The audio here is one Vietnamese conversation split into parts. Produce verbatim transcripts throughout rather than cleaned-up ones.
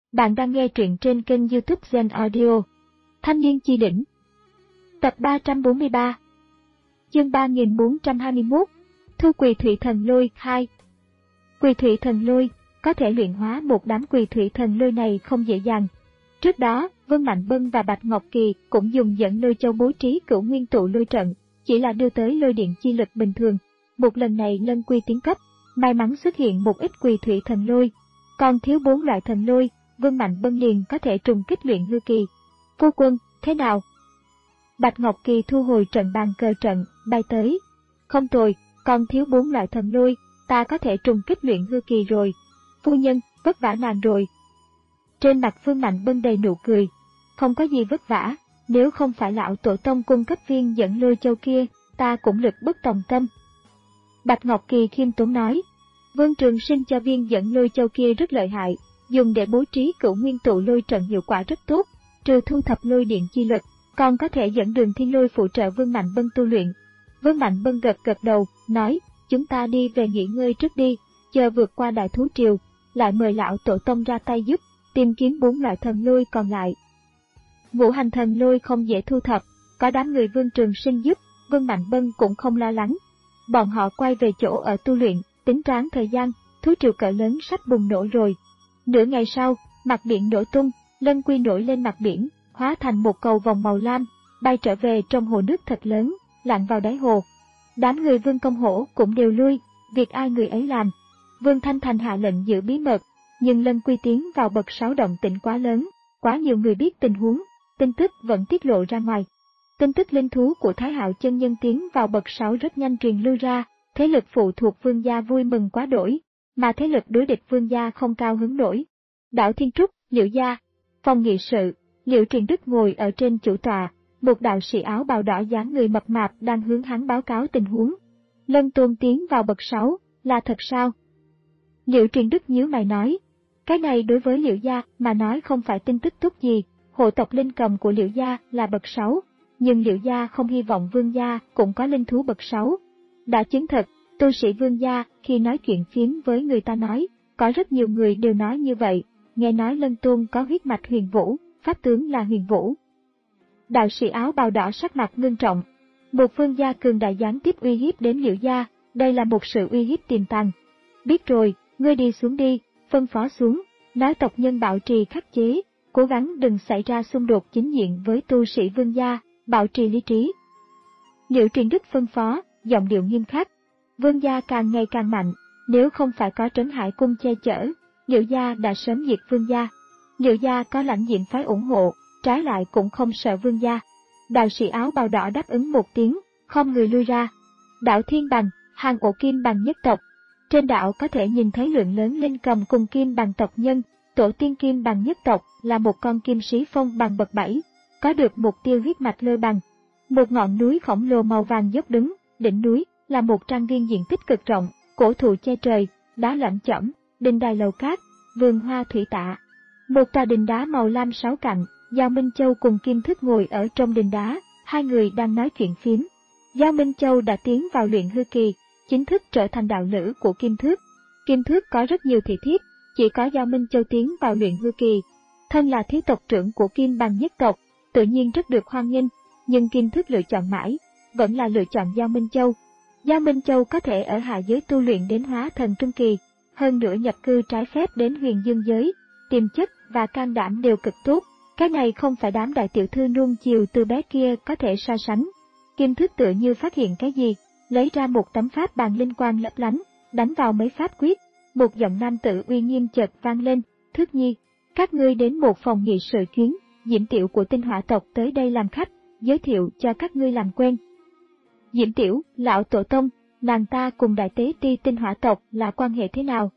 Bạn đang nghe truyện trên kênh YouTube Zen Audio. Thanh niên chi đỉnh. Tập ba trăm bốn mươi ba. Chương ba nghìn bốn trăm hai mươi mốt. Thu quỳ thủy thần lôi hai. Quỳ thủy thần lôi, có thể luyện hóa một đám quỳ thủy thần lôi này không dễ dàng. Trước đó, Vương Mạnh Bân và Bạch Ngọc Kỳ cũng dùng dẫn lôi châu bố trí cửu nguyên tụ lôi trận, chỉ là đưa tới lôi điện chi lực bình thường. Một lần này lân quy tiến cấp, may mắn xuất hiện một ít quỳ thủy thần lôi, còn thiếu bốn loại thần lôi. Vương Mạnh Bân liền có thể trùng kích luyện hư kỳ. Phu quân, thế nào? Bạch Ngọc Kỳ thu hồi trận bàn cờ trận, bay tới. Không tồi, còn thiếu bốn loại thần lôi, ta có thể trùng kích luyện hư kỳ rồi. Phu nhân, vất vả nàng rồi. Trên mặt Vương Mạnh Bân đầy nụ cười. Không có gì vất vả, nếu không phải lão tổ tông cung cấp viên dẫn lôi châu kia, ta cũng lực bất tòng tâm. Bạch Ngọc Kỳ khiêm tốn nói. Vương Trường Sinh cho viên dẫn lôi châu kia rất lợi hại, dùng để bố trí cửu nguyên tụ lôi trận hiệu quả rất tốt, trừ thu thập lôi điện chi lực, còn có thể dẫn đường thiên lôi phụ trợ Vương Mạnh Bân tu luyện. Vương Mạnh Bân gật gật đầu, nói, chúng ta đi về nghỉ ngơi trước đi, chờ vượt qua đại thú triều, lại mời lão tổ tông ra tay giúp, tìm kiếm bốn loại thần lôi còn lại. Ngũ hành thần lôi không dễ thu thập, có đám người Vương Trường Sinh giúp, Vương Mạnh Bân cũng không lo lắng. Bọn họ quay về chỗ ở tu luyện, tính toán thời gian, thú triều cỡ lớn sắp bùng nổ rồi. Nửa ngày sau, mặt biển nổ tung, lân quy nổi lên mặt biển, hóa thành một cầu vòng màu lam, bay trở về trong hồ nước thật lớn, lặn vào đáy hồ. Đám người Vương Công Hổ cũng đều lui, việc ai người ấy làm. Vương Thanh Thành hạ lệnh giữ bí mật, nhưng lân quy tiến vào bậc sáu động tĩnh quá lớn, quá nhiều người biết tình huống, tin tức vẫn tiết lộ ra ngoài. Tin tức linh thú của Thái Hạo chân nhân tiến vào bậc sáu rất nhanh truyền lưu ra, thế lực phụ thuộc Vương gia vui mừng quá đổi, mà thế lực đối địch Vương gia không cao hứng nổi. Đảo Thiên Trúc, Liễu gia, phòng nghị sự, Liễu Truyền Đức ngồi ở trên chủ tọa, một đạo sĩ áo bào đỏ dáng người mập mạp đang hướng hắn báo cáo tình huống. Lân Tôn tiến vào bậc sáu, là thật sao? Liễu Truyền Đức nhíu mày nói, cái này đối với Liễu gia mà nói không phải tin tức tốt gì, hộ tộc linh cầm của Liễu gia là bậc sáu, nhưng Liễu gia không hy vọng Vương gia cũng có linh thú bậc sáu. Đã chứng thật, tu sĩ Vương gia khi nói chuyện phiếm với người ta nói, có rất nhiều người đều nói như vậy, nghe nói Lân Tôn có huyết mạch Huyền Vũ, pháp tướng là Huyền Vũ. Đạo sĩ áo bào đỏ sắc mặt ngưng trọng, một Vương gia cường đại gián tiếp uy hiếp đến Liễu gia, đây là một sự uy hiếp tiềm tàng. Biết rồi, ngươi đi xuống đi, phân phó xuống, nói tộc nhân bảo trì khắc chế, cố gắng đừng xảy ra xung đột chính diện với tu sĩ Vương gia, bảo trì lý trí. Liễu Truyền Đức phân phó, giọng điệu nghiêm khắc. Vương gia càng ngày càng mạnh, nếu không phải có Trấn Hải cung che chở, Liễu gia đã sớm diệt Vương gia. Liễu gia có lãnh diện phái ủng hộ, trái lại cũng không sợ Vương gia. Đạo sĩ áo bào đỏ đáp ứng một tiếng, không người lui ra. Đảo Thiên Bằng, hàng ổ kim bằng nhất tộc. Trên đảo có thể nhìn thấy lượng lớn linh cầm cùng kim bằng tộc nhân. Tổ tiên kim bằng nhất tộc là một con kim sĩ phong bằng bậc bảy, có được mục tiêu huyết mạch lôi bằng. Một ngọn núi khổng lồ màu vàng dốc đứng, đỉnh núi là một trang viên diện tích cực rộng, cổ thụ che trời, đá lởm chởm, đình đài lầu cát, vườn hoa thủy tạ. Một tòa đình đá màu lam sáu cạnh, Giao Minh Châu cùng Kim Thức ngồi ở trong đình đá, hai người đang nói chuyện phiếm. Giao Minh Châu đã tiến vào luyện hư kỳ, chính thức trở thành đạo lữ của Kim Thước. Kim Thước có rất nhiều thị thiếp, chỉ có Giao Minh Châu tiến vào luyện hư kỳ. Thân là thiếu tộc trưởng của Kim bằng nhất tộc, tự nhiên rất được hoan nghênh, nhưng Kim Thước lựa chọn mãi, vẫn là lựa chọn Giao Minh Châu. Giao Minh Châu có thể ở hạ giới tu luyện đến hóa thần trung kỳ, hơn nữa nhập cư trái phép đến huyền dương giới, tiềm chất và can đảm đều cực tốt, cái này không phải đám đại tiểu thư nuông chiều từ bé kia có thể so sánh. Kim Thức tựa như phát hiện cái gì, lấy ra một tấm pháp bàn linh quang lấp lánh, đánh vào mấy pháp quyết, một giọng nam tử uy nghiêm chợt vang lên, Thước Nhi, các ngươi đến một phòng nghị sự chuyến, Diễm Tiểu của Tinh Hỏa tộc tới đây làm khách, giới thiệu cho các ngươi làm quen. Diễm Tiểu, lão tổ tông, nàng ta cùng đại tế ti Tinh Hỏa tộc là quan hệ thế nào?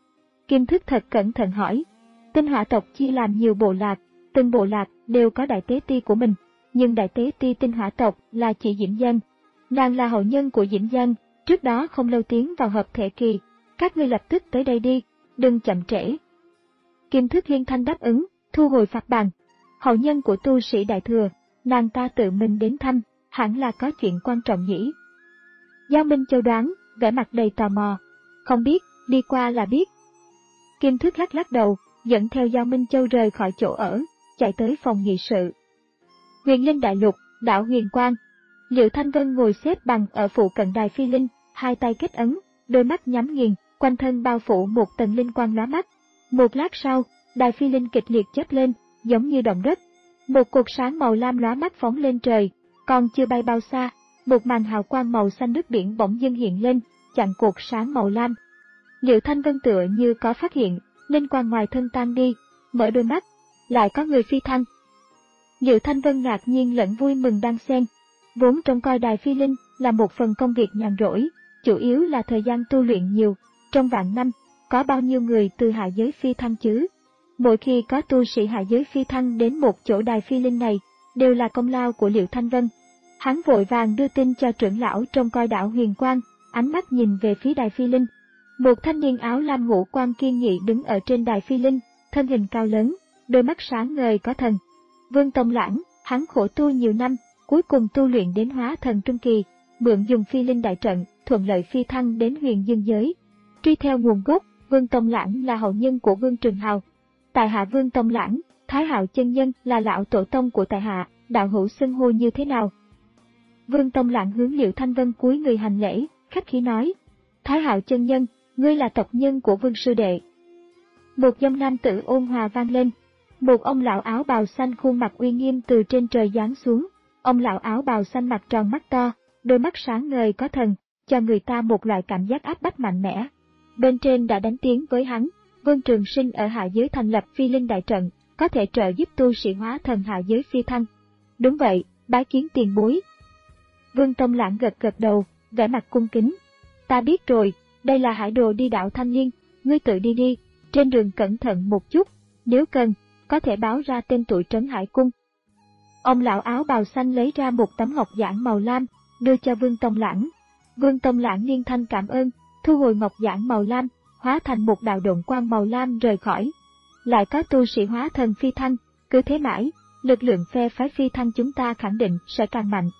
Kim Thức thật cẩn thận hỏi. Tinh Hỏa tộc chia làm nhiều bộ lạc, từng bộ lạc đều có đại tế ti của mình, nhưng đại tế ti Tinh Hỏa tộc là chị Diễm Dân. Nàng là hậu nhân của Diễm Dân, trước đó không lâu tiến vào hợp thể kỳ, các ngươi lập tức tới đây đi, đừng chậm trễ. Kim Thức liên thanh đáp ứng, thu hồi phạt bàn. Hậu nhân của tu sĩ đại thừa, nàng ta tự mình đến thăm, hẳn là có chuyện quan trọng nhỉ. Giao Minh Châu đoán, vẻ mặt đầy tò mò. Không biết, đi qua là biết. Kim Thức lắc lắc đầu, dẫn theo Giao Minh Châu rời khỏi chỗ ở, chạy tới phòng nghị sự. Huyền Linh Đại Lục, đảo Huyền Quang. Liệu Thanh Vân ngồi xếp bằng ở phụ cận đài phi linh, hai tay kết ấn, đôi mắt nhắm nghiền, quanh thân bao phủ một tầng linh quang lóa mắt. Một lát sau, đài phi linh kịch liệt chớp lên, giống như động đất. Một cột sáng màu lam lóa mắt phóng lên trời, còn chưa bay bao xa, một màn hào quang màu xanh nước biển bỗng dưng hiện lên, chặn cột sáng màu lam. Liệu Thanh Vân tựa như có phát hiện, linh quang ngoài thân tan đi, mở đôi mắt, lại có người phi thăng. Liệu Thanh Vân ngạc nhiên lẫn vui mừng đan xen. Vốn trông coi đài phi linh là một phần công việc nhàn rỗi, chủ yếu là thời gian tu luyện nhiều. Trong vạn năm, có bao nhiêu người từ hạ giới phi thăng chứ? Mỗi khi có tu sĩ hạ giới phi thăng đến một chỗ đài phi linh này, đều là công lao của Liệu Thanh Vân. Hắn vội vàng đưa tin cho trưởng lão trông coi đảo Huyền Quang, ánh mắt nhìn về phía đài phi linh. Một thanh niên áo lam ngũ quan kiên nghị đứng ở trên đài phi linh, thân hình cao lớn, đôi mắt sáng ngời có thần. Vương Tông Lãng, hắn khổ tu nhiều năm, cuối cùng tu luyện đến hóa thần trung kỳ, mượn dùng phi linh đại trận, thuận lợi phi thăng đến huyền dương giới. Truy theo nguồn gốc, Vương Tông Lãng là hậu nhân của Vương Trường Hào. Tại hạ Vương Tông Lãng, Thái Hạo chân nhân là lão tổ tông của tại hạ, đạo hữu xưng hô như thế nào? Vương Tông Lãng hướng Liệu Thanh Vân cúi người hành lễ, khách khí nói: Thái Hạo chân nhân, ngươi là tộc nhân của Vương sư đệ. Một giọng nam tử ôn hòa vang lên. Một ông lão áo bào xanh khuôn mặt uy nghiêm từ trên trời giáng xuống. Ông lão áo bào xanh mặt tròn mắt to, đôi mắt sáng ngời có thần, cho người ta một loại cảm giác áp bách mạnh mẽ. Bên trên đã đánh tiếng với hắn, Vương Trường Sinh ở hạ giới thành lập phi linh đại trận, có thể trợ giúp tu sĩ hóa thần hạ giới phi thăng. Đúng vậy, bái kiến tiền bối. Vương Tông Lãng gật gật đầu, vẻ mặt cung kính. Ta biết rồi, đây là hải đồ đi đảo Thanh Liên, ngươi tự đi đi, trên đường cẩn thận một chút, nếu cần, có thể báo ra tên tuổi trấn hải cung. Ông lão áo bào xanh lấy ra một tấm ngọc giản màu lam, đưa cho Vương Tông Lãng. Vương Tông Lãng liên thanh cảm ơn, thu hồi ngọc giản màu lam, hóa thành một đạo độn quang màu lam rời khỏi. Lại có tu sĩ hóa thần phi thăng, cứ thế mãi, lực lượng phe phái phi thăng chúng ta khẳng định sẽ càng mạnh.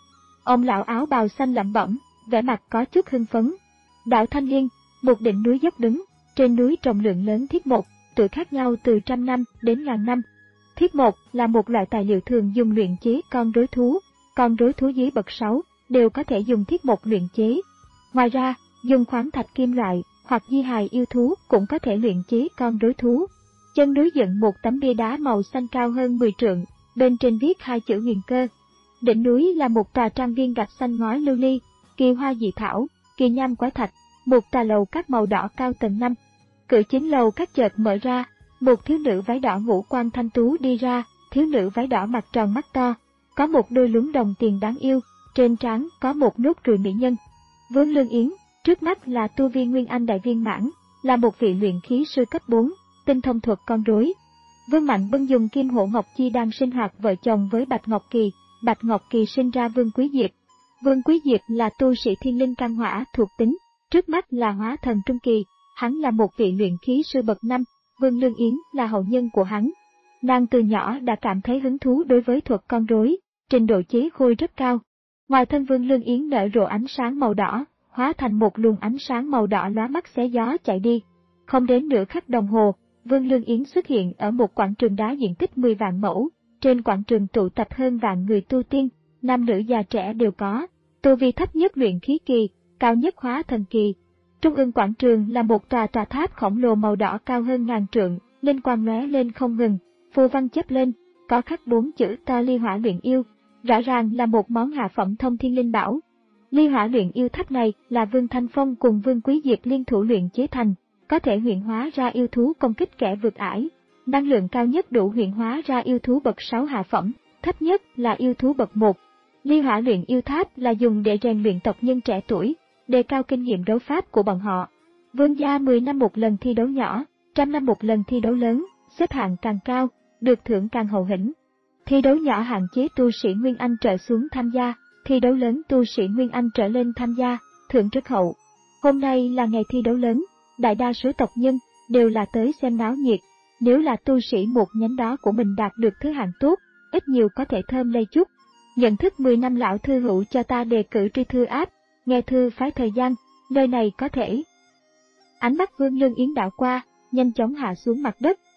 Ông lão áo bào xanh lẩm bẩm, vẻ mặt có chút hưng phấn. Đảo Thanh Liên, một đỉnh núi dốc đứng, trên núi trồng lượng lớn thiết mộc, tuổi khác nhau từ trăm năm đến ngàn năm. Thiết mộc là một loại tài liệu thường dùng luyện chế con rối thú, con rối thú dưới bậc sáu đều có thể dùng thiết mộc luyện chế. Ngoài ra, dùng khoáng thạch kim loại hoặc di hài yêu thú cũng có thể luyện chế con rối thú. Chân núi dựng một tấm bia đá màu xanh cao hơn mười trượng, bên trên viết hai chữ Huyền Cơ. Đỉnh núi là một tòa trang viên gạch xanh ngói lưu ly, kỳ hoa dị thảo, kỳ nham quái thạch, một tòa lầu các màu đỏ cao tầng năm. Cửa chính lầu các chợt mở ra, một thiếu nữ váy đỏ ngũ quan thanh tú đi ra, thiếu nữ váy đỏ mặt tròn mắt to, có một đôi lúm đồng tiền đáng yêu, trên trán có một nốt ruồi mỹ nhân. Vương Lương Yến, trước mắt là tu vi Nguyên Anh đại viên mãn, là một vị luyện khí sư cấp bốn, tinh thông thuật con rối. Vương Mạnh Bân dùng Kim Hổ Ngọc Chi đang sinh hoạt vợ chồng với Bạch Ngọc Kỳ, Bạch Ngọc Kỳ sinh ra Vương Quý Diệp. Vương Quý Diệp là tu sĩ thiên linh căn hỏa thuộc tính, trước mắt là hóa thần trung kỳ, hắn là một vị luyện khí sư bậc năm, Vương Lương Yến là hậu nhân của hắn. Nàng từ nhỏ đã cảm thấy hứng thú đối với thuật con rối, trình độ chế khôi rất cao. Ngoài thân Vương Lương Yến nở rộ ánh sáng màu đỏ, hóa thành một luồng ánh sáng màu đỏ lóa mắt xé gió chạy đi. Không đến nửa khắc đồng hồ, Vương Lương Yến xuất hiện ở một quảng trường đá diện tích mười vạn mẫu, trên quảng trường tụ tập hơn vạn người tu tiên, nam nữ già trẻ đều có, tu vi thấp nhất luyện khí kỳ, cao nhất hóa thần kỳ. Trung ương quảng trường là một tòa tòa tháp khổng lồ màu đỏ cao hơn ngàn trượng, linh quang lóe lên không ngừng, phù văn chớp lên, có khắc bốn chữ to Ly Hỏa Luyện Yêu, rõ ràng là một món hạ phẩm thông thiên linh bảo. Ly Hỏa Luyện Yêu tháp này là Vương Thanh Phong cùng Vương Quý Diệp liên thủ luyện chế thành, có thể huyễn hóa ra yêu thú công kích kẻ vượt ải. Năng lượng cao nhất đủ huyễn hóa ra yêu thú bậc sáu hạ phẩm, thấp nhất là yêu thú bậc một. Ly Hỏa Luyện Yêu tháp là dùng để rèn luyện tộc nhân trẻ tuổi, đề cao kinh nghiệm đấu pháp của bọn họ. Vương gia mười năm một lần thi đấu nhỏ, trăm năm một lần thi đấu lớn, xếp hạng càng cao, được thưởng càng hậu hĩnh. Thi đấu nhỏ hạn chế tu sĩ Nguyên Anh trở xuống tham gia, thi đấu lớn tu sĩ Nguyên Anh trở lên tham gia, thưởng rất hậu. Hôm nay là ngày thi đấu lớn, đại đa số tộc nhân đều là tới xem náo nhiệt. Nếu là tu sĩ một nhánh đó của mình đạt được thứ hạng tốt, ít nhiều có thể thơm lây chút. Nhận thức mười năm lão thư hữu cho ta đề cử tri thư áp, nghe thư phái thời gian, nơi này có thể. Ánh mắt Vương Lương Yến đảo qua, nhanh chóng hạ xuống mặt đất,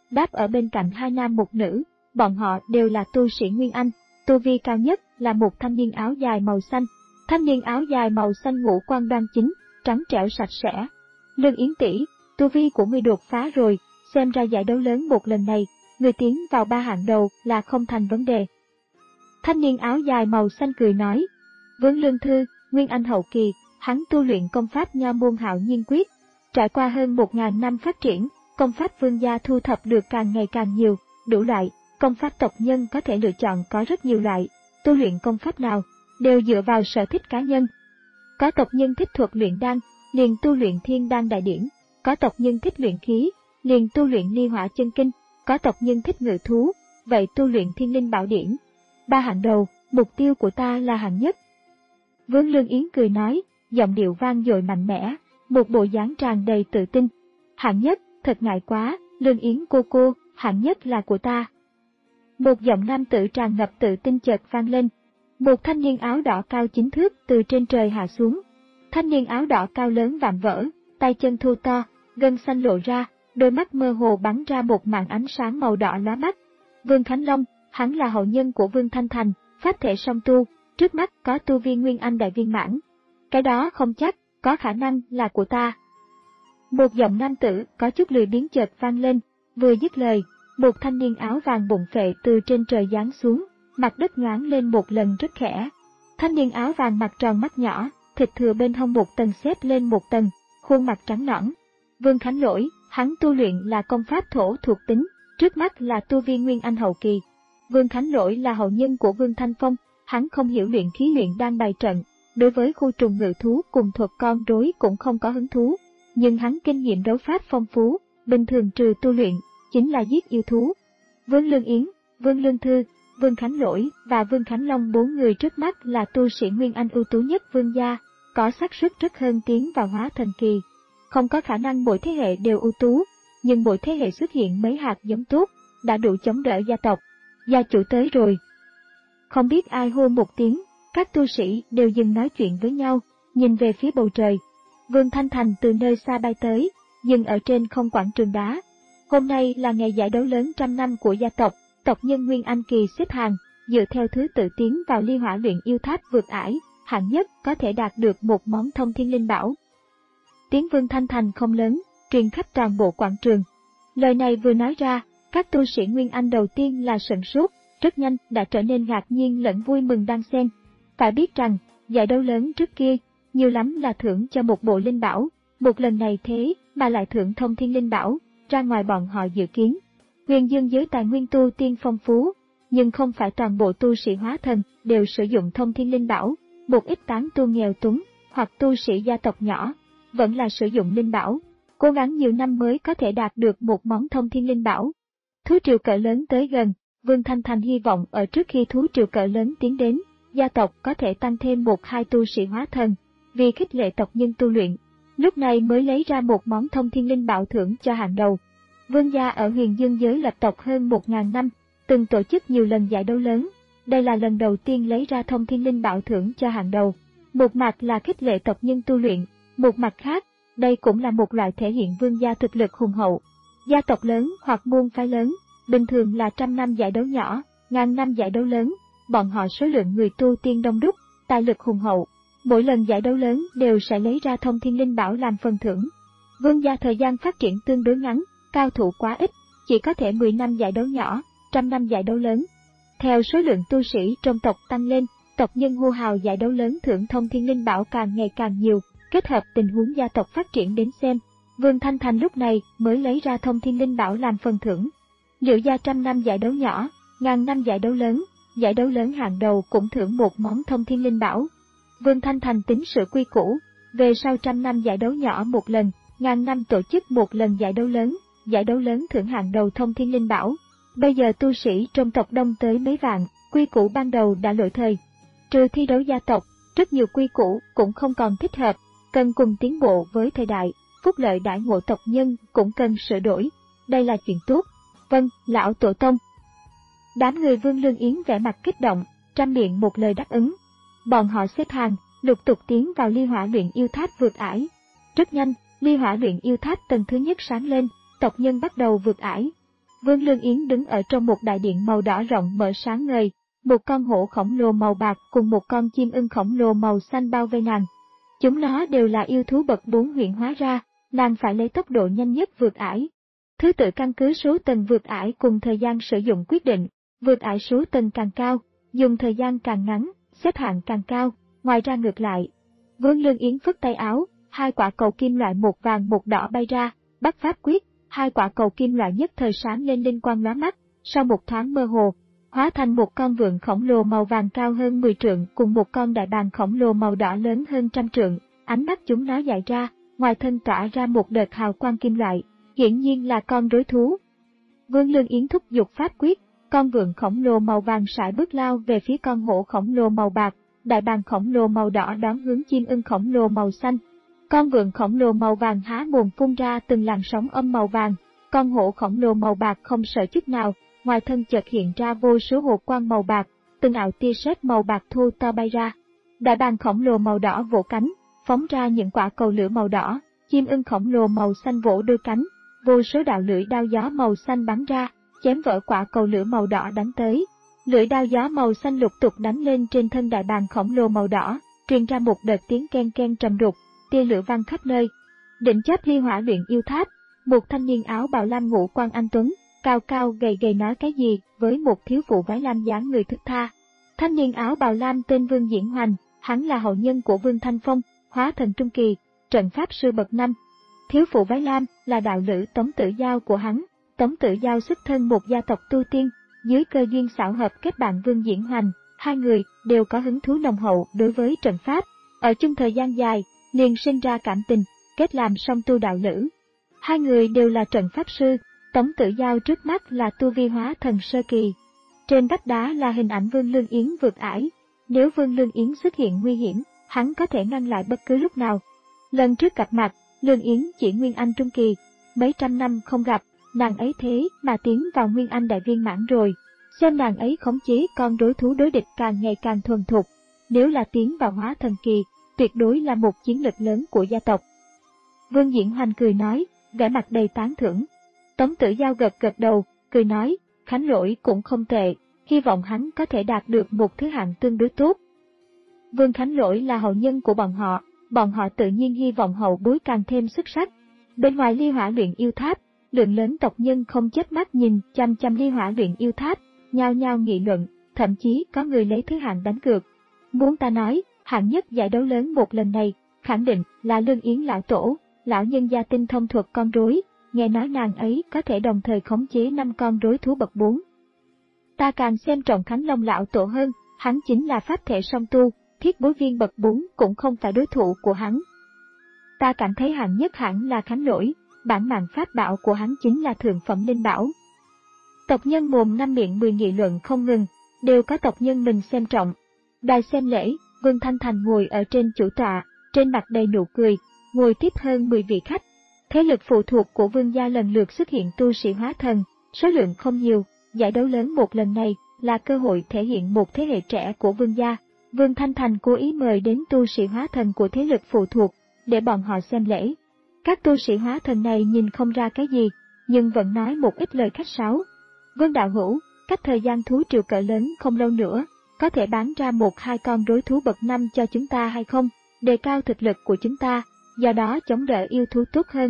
đáp ở bên cạnh hai nam một nữ, bọn họ đều là tu sĩ Nguyên Anh, tu vi cao nhất là một thanh niên áo dài màu xanh. Thanh niên áo dài màu xanh ngũ quan đoan chính, trắng trẻo sạch sẽ. Lương Yến tỷ, tu vi của ngươi đột phá rồi, xem ra giải đấu lớn một lần này, ngươi tiến vào ba hạng đầu là không thành vấn đề. Thanh niên áo dài màu xanh cười nói, Vương Lương Thư, Nguyên Anh hậu kỳ, hắn tu luyện công pháp Nho môn Hạo Nhiên Quyết. Trải qua hơn một ngàn năm phát triển, công pháp Vương gia thu thập được càng ngày càng nhiều, đủ loại, công pháp tộc nhân có thể lựa chọn có rất nhiều loại, tu luyện công pháp nào, đều dựa vào sở thích cá nhân. Có tộc nhân thích thuật luyện đan, liền tu luyện Thiên Đan Đại Điển, có tộc nhân thích luyện khí, liền tu luyện Ly Hỏa Chân Kinh, có tộc nhân thích ngự thú, vậy tu luyện Thiên Linh Bảo Điển. Ba hạng đầu, mục tiêu của ta là hạng nhất. Vương Lương Yến cười nói, giọng điệu vang dội mạnh mẽ, một bộ dáng tràn đầy tự tin. Hạng nhất, thật ngại quá, Lương Yến cô cô, hạng nhất là của ta. Một giọng nam tử tràn ngập tự tin chợt vang lên. Một thanh niên áo đỏ cao chín thước từ trên trời hạ xuống. Thanh niên áo đỏ cao lớn vạm vỡ, tay chân thô to, gân xanh lộ ra, đôi mắt mơ hồ bắn ra một màn ánh sáng màu đỏ lóa mắt. Vương Khánh Long, hắn là hậu nhân của Vương Thanh Thành, pháp thể song tu, trước mắt có tu vi Nguyên Anh đại viên mãn. Cái đó không chắc, có khả năng là của ta. Một giọng nam tử có chút lười biếng chợt vang lên, vừa dứt lời, một thanh niên áo vàng bụng phệ từ trên trời giáng xuống, mặt đất nhoáng lên một lần rất khẽ. Thanh niên áo vàng mặt tròn mắt nhỏ, thịt thừa bên hông một tầng xếp lên một tầng, khuôn mặt trắng nõn. Vương Khánh Lỗi, hắn tu luyện là công pháp thổ thuộc tính, trước mắt là tu vi Nguyên Anh hậu kỳ. Vương Khánh Lỗi là hậu nhân của Vương Thanh Phong, hắn không hiểu luyện khí luyện đan bày trận, đối với khu trùng ngự thú cùng thuật con rối cũng không có hứng thú, nhưng hắn kinh nghiệm đấu pháp phong phú, bình thường trừ tu luyện, chính là giết yêu thú. Vương Lương Yến, Vương Lương Thư, Vương Khánh Lỗi và Vương Khánh Long bốn người trước mắt là tu sĩ Nguyên Anh ưu tú nhất Vương gia, có xác suất rất hơn tiến vào hóa thần kỳ. Không có khả năng mỗi thế hệ đều ưu tú, nhưng mỗi thế hệ xuất hiện mấy hạt giống tốt, đã đủ chống đỡ gia tộc. Gia chủ tới rồi. Không biết ai hô một tiếng, các tu sĩ đều dừng nói chuyện với nhau, nhìn về phía bầu trời. Vương Thanh Thành từ nơi xa bay tới, dừng ở trên không quảng trường đá. Hôm nay là ngày giải đấu lớn trăm năm của gia tộc, tộc nhân Nguyên Anh kỳ xếp hàng, dựa theo thứ tự tiến vào Ly Hỏa luyện yêu tháp vượt ải, hạng nhất có thể đạt được một món thông thiên linh bảo. Tiếng Vương Thanh Thành không lớn, truyền khắp toàn bộ quảng trường. Lời này vừa nói ra, các tu sĩ Nguyên Anh đầu tiên là sửng sốt, rất nhanh đã trở nên ngạc nhiên lẫn vui mừng đan xen. Phải biết rằng, giải đấu lớn trước kia, nhiều lắm là thưởng cho một bộ linh bảo, một lần này thế mà lại thưởng thông thiên linh bảo, ra ngoài bọn họ dự kiến. Huyền Dương giới tài nguyên tu tiên phong phú, nhưng không phải toàn bộ tu sĩ hóa thần đều sử dụng thông thiên linh bảo, một ít tán tu nghèo túng, hoặc tu sĩ gia tộc nhỏ, vẫn là sử dụng linh bảo, cố gắng nhiều năm mới có thể đạt được một món thông thiên linh bảo. Thú triều cỡ lớn tới gần, Vương Thanh Thành hy vọng ở trước khi thú triều cỡ lớn tiến đến, gia tộc có thể tăng thêm một hai tu sĩ hóa thần, vì khích lệ tộc nhân tu luyện, lúc này mới lấy ra một món thông thiên linh bảo thưởng cho hàng đầu. Vương gia ở Huyền Dương giới lập tộc hơn một ngàn năm, từng tổ chức nhiều lần giải đấu lớn, đây là lần đầu tiên lấy ra thông thiên linh bảo thưởng cho hàng đầu. Một mặt là khích lệ tộc nhân tu luyện, một mặt khác, đây cũng là một loại thể hiện vương gia thực lực hùng hậu. Gia tộc lớn hoặc môn phái lớn, bình thường là trăm năm giải đấu nhỏ, ngàn năm giải đấu lớn, bọn họ số lượng người tu tiên đông đúc, tài lực hùng hậu. Mỗi lần giải đấu lớn đều sẽ lấy ra thông thiên linh bảo làm phần thưởng. Vương gia thời gian phát triển tương đối ngắn, cao thủ quá ít, chỉ có thể mười năm giải đấu nhỏ, trăm năm giải đấu lớn. Theo số lượng tu sĩ trong tộc tăng lên, tộc nhân hô hào giải đấu lớn thưởng thông thiên linh bảo càng ngày càng nhiều, kết hợp tình huống gia tộc phát triển đến xem, Vương Thanh Thành lúc này mới lấy ra thông thiên linh bảo làm phần thưởng. Liệu gia trăm năm giải đấu nhỏ, ngàn năm giải đấu lớn, giải đấu lớn hàng đầu cũng thưởng một món thông thiên linh bảo. Vương Thanh Thành tính sự quy củ, về sau trăm năm giải đấu nhỏ một lần, ngàn năm tổ chức một lần giải đấu lớn, giải đấu lớn thưởng hàng đầu thông thiên linh bảo. Bây giờ tu sĩ trong tộc đông tới mấy vạn, quy củ ban đầu đã lỗi thời. Trừ thi đấu gia tộc, rất nhiều quy củ cũng không còn thích hợp, cần cùng tiến bộ với thời đại, phúc lợi đãi ngộ tộc nhân cũng cần sửa đổi. Đây là chuyện tốt. Vâng, lão tổ tông. Đám người Vương Lương Yến vẻ mặt kích động, trăm miệng một lời đáp ứng. Bọn họ xếp hàng, lục tục tiến vào Ly Hỏa luyện yêu tháp vượt ải. Rất nhanh, Ly Hỏa luyện yêu tháp tầng thứ nhất sáng lên, tộc nhân bắt đầu vượt ải. Vương Lương Yến đứng ở trong một đại điện màu đỏ rộng mở sáng ngời, một con hổ khổng lồ màu bạc cùng một con chim ưng khổng lồ màu xanh bao vây nàng. Chúng nó đều là yêu thú bậc bốn huyện hóa ra, nàng phải lấy tốc độ nhanh nhất vượt ải. Thứ tự căn cứ số tầng vượt ải cùng thời gian sử dụng quyết định, vượt ải số tầng càng cao, dùng thời gian càng ngắn, xếp hạng càng cao, ngoài ra ngược lại. Vương Lương Yến phất tay áo, hai quả cầu kim loại một vàng một đỏ bay ra, bắt pháp quyết, hai quả cầu kim loại nhất thời sáng lên linh quang lóa mắt, sau một thoáng mơ hồ, hóa thành một con vượn khổng lồ màu vàng cao hơn mười trượng cùng một con đại bàng khổng lồ màu đỏ lớn hơn trăm trượng, ánh mắt chúng nó dại ra, ngoài thân tỏa ra một đợt hào quang kim loại, hiển nhiên là con rối thú. Vương Lương Yến thúc giục pháp quyết, con vượn khổng lồ màu vàng sải bước lao về phía con hổ khổng lồ màu bạc, đại bàng khổng lồ màu đỏ đón hướng chim ưng khổng lồ màu xanh. Con vượn khổng lồ màu vàng há mồm phun ra từng làn sóng âm màu vàng, con hổ khổng lồ màu bạc không sợ chút nào, ngoài thân chợt hiện ra vô số hồ quang màu bạc, từng ảo tia sét màu bạc thô to bay ra. Đại bàng khổng lồ màu đỏ vỗ cánh, phóng ra những quả cầu lửa màu đỏ, chim ưng khổng lồ màu xanh vỗ đôi cánh, vô số đạo lưỡi đao gió màu xanh bắn ra, chém vỡ quả cầu lửa màu đỏ đánh tới. Lưỡi đao gió màu xanh lục tục đánh lên trên thân đại bàng khổng lồ màu đỏ, truyền ra một đợt tiếng ken ken trầm đục, tia lửa vang khắp nơi. Đỉnh chóp ly hỏa luyện yêu tháp, một thanh niên áo bào lam ngũ quan anh tuấn, cao cao gầy gầy nói cái gì với một thiếu phụ váy lam dáng người thức tha. Thanh niên áo bào lam tên Vương Diễn Hoành, hắn là hậu nhân của Vương Thanh Phong, hóa thần trung kỳ, trận pháp sư bậc năm. Thiếu phụ váy lam là đạo lữ Tống Tử Giao của hắn. Tống Tử Giao xuất thân một gia tộc tu tiên, dưới cơ duyên xảo hợp kết bạn Vương Diễn Hoành, hai người đều có hứng thú nồng hậu đối với trận pháp. Ở chung thời gian dài, liền sinh ra cảm tình, kết làm song tu đạo lữ. Hai người đều là trận pháp sư, Tống Tử Giao trước mắt là tu vi hóa thần sơ kỳ. Trên vách đá là hình ảnh Vương Lương Yến vượt ải. Nếu Vương Lương Yến xuất hiện nguy hiểm, hắn có thể ngăn lại bất cứ lúc nào. Lần trước gặp mặt, Lương Yến chỉ Nguyên Anh trung kỳ, mấy trăm năm không gặp, nàng ấy thế mà tiến vào Nguyên Anh đại viên mãn rồi. Xem nàng ấy khống chế con đối thú đối địch càng ngày càng thuần thục. Nếu là tiến vào hóa thần kỳ, tuyệt đối là một chiến lực lớn của gia tộc. Vương Diễn Hoành cười nói, vẻ mặt đầy tán thưởng. Tống Tử Giao gật gật đầu, cười nói, Khánh Lỗi cũng không tệ, hy vọng hắn có thể đạt được một thứ hạng tương đối tốt. Vương Khánh Lỗi là hậu nhân của bọn họ, bọn họ tự nhiên hy vọng hậu bối càng thêm xuất sắc. Bên ngoài ly hỏa luyện yêu tháp, lượng lớn tộc nhân không chớp mắt nhìn chăm chăm ly hỏa luyện yêu tháp, nhao nhao nghị luận, thậm chí có người lấy thứ hạng đánh cược. Muốn ta nói, hạng nhất giải đấu lớn một lần này, khẳng định là Lương Yến lão tổ, lão nhân gia tinh thông thuật con rối, nghe nói nàng ấy có thể đồng thời khống chế năm con rối thú bậc bốn. Ta càng xem trọng Khánh Long lão tổ hơn, hắn chính là pháp thể song tu, thiết bối viên bậc bốn cũng không phải đối thủ của hắn. Ta cảm thấy hạng nhất hẳn là Khánh Lỗi, bản mạng pháp bảo của hắn chính là thượng phẩm linh bảo. Tộc nhân mồm năm miệng mười nghị luận không ngừng, đều có tộc nhân mình xem trọng. Đài xem lễ, Vương Thanh Thành ngồi ở trên chủ tọa, trên mặt đầy nụ cười, ngồi tiếp hơn mười vị khách. Thế lực phụ thuộc của Vương gia lần lượt xuất hiện tu sĩ hóa thần, số lượng không nhiều, giải đấu lớn một lần này là cơ hội thể hiện một thế hệ trẻ của Vương gia. Vương Thanh Thành cố ý mời đến tu sĩ hóa thần của thế lực phụ thuộc, để bọn họ xem lễ. Các tu sĩ hóa thần này nhìn không ra cái gì, nhưng vẫn nói một ít lời khách sáo. Vương đạo hữu, cách thời gian thú triều cỡ lớn không lâu nữa, có thể bán ra một hai con rối thú bậc năm cho chúng ta hay không, đề cao thực lực của chúng ta, do đó chống đỡ yêu thú tốt hơn.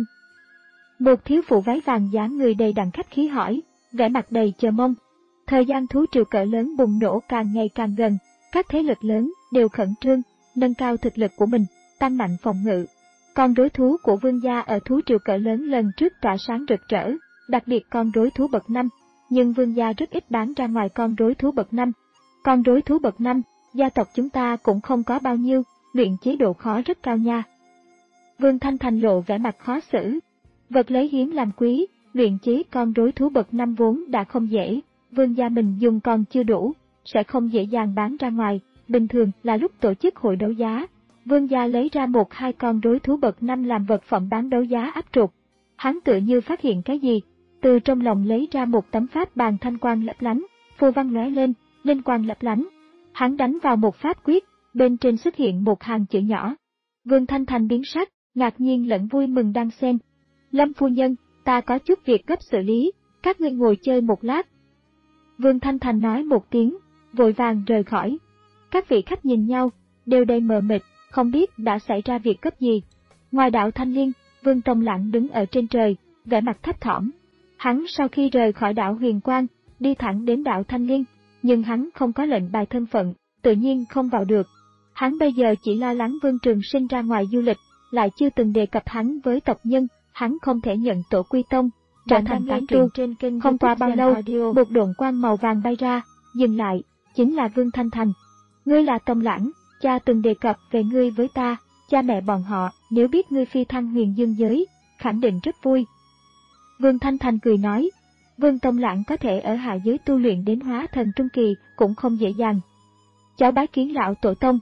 Một thiếu phụ váy vàng dáng người đầy đặn khách khí hỏi, vẻ mặt đầy chờ mong. Thời gian thú triều cỡ lớn bùng nổ càng ngày càng gần, các thế lực lớn đều khẩn trương, nâng cao thực lực của mình, tăng mạnh phòng ngự. Con rối thú của Vương gia ở thú triều cỡ lớn lần trước tỏa sáng rực rỡ, đặc biệt con rối thú bậc năm, nhưng Vương gia rất ít bán ra ngoài con rối thú bậc năm. Con rối thú bậc năm, gia tộc chúng ta cũng không có bao nhiêu, luyện chế độ khó rất cao nha. Vương Thanh Thành lộ vẻ mặt khó xử. Vật lấy hiếm làm quý, luyện chế con rối thú bậc năm vốn đã không dễ, Vương gia mình dùng còn chưa đủ, sẽ không dễ dàng bán ra ngoài, bình thường là lúc tổ chức hội đấu giá. Vương gia lấy ra một hai con rối thú bậc năm làm vật phẩm bán đấu giá áp trục. Hắn tự như phát hiện cái gì, từ trong lòng lấy ra một tấm pháp bàn thanh quang lấp lánh, phù văn lóe lên, linh quang lấp lánh. Hắn đánh vào một pháp quyết, bên trên xuất hiện một hàng chữ nhỏ. Vương Thanh Thành biến sắc, ngạc nhiên lẫn vui mừng đan xen. Lâm phu nhân, ta có chút việc gấp xử lý, các ngươi ngồi chơi một lát. Vương Thanh Thành nói một tiếng, vội vàng rời khỏi. Các vị khách nhìn nhau, đều đầy mờ mịt, không biết đã xảy ra việc cấp gì. Ngoài đạo Thanh Liên, Vương Tông Lãng đứng ở trên trời, vẻ mặt thấp thỏm. Hắn sau khi rời khỏi đảo Huyền Quang, đi thẳng đến đảo Thanh Liên, nhưng hắn không có lệnh bài thân phận, tự nhiên không vào được. Hắn bây giờ chỉ lo lắng Vương Trường Sinh ra ngoài du lịch, lại chưa từng đề cập hắn với tộc nhân, hắn không thể nhận tổ quy tông, trở thành tán tu. Không qua bao lâu, một độn quang màu vàng bay ra, dừng lại, chính là Vương Thanh Thành. Ngươi là Tông Lãng, cha từng đề cập về ngươi với ta, cha mẹ bọn họ nếu biết ngươi phi thăng huyền dương giới, khẳng định rất vui. Vương Thanh Thành cười nói, Vương Tông Lãng có thể ở hạ giới tu luyện đến hóa thần trung kỳ cũng không dễ dàng. Cháu bái kiến lão tổ tông.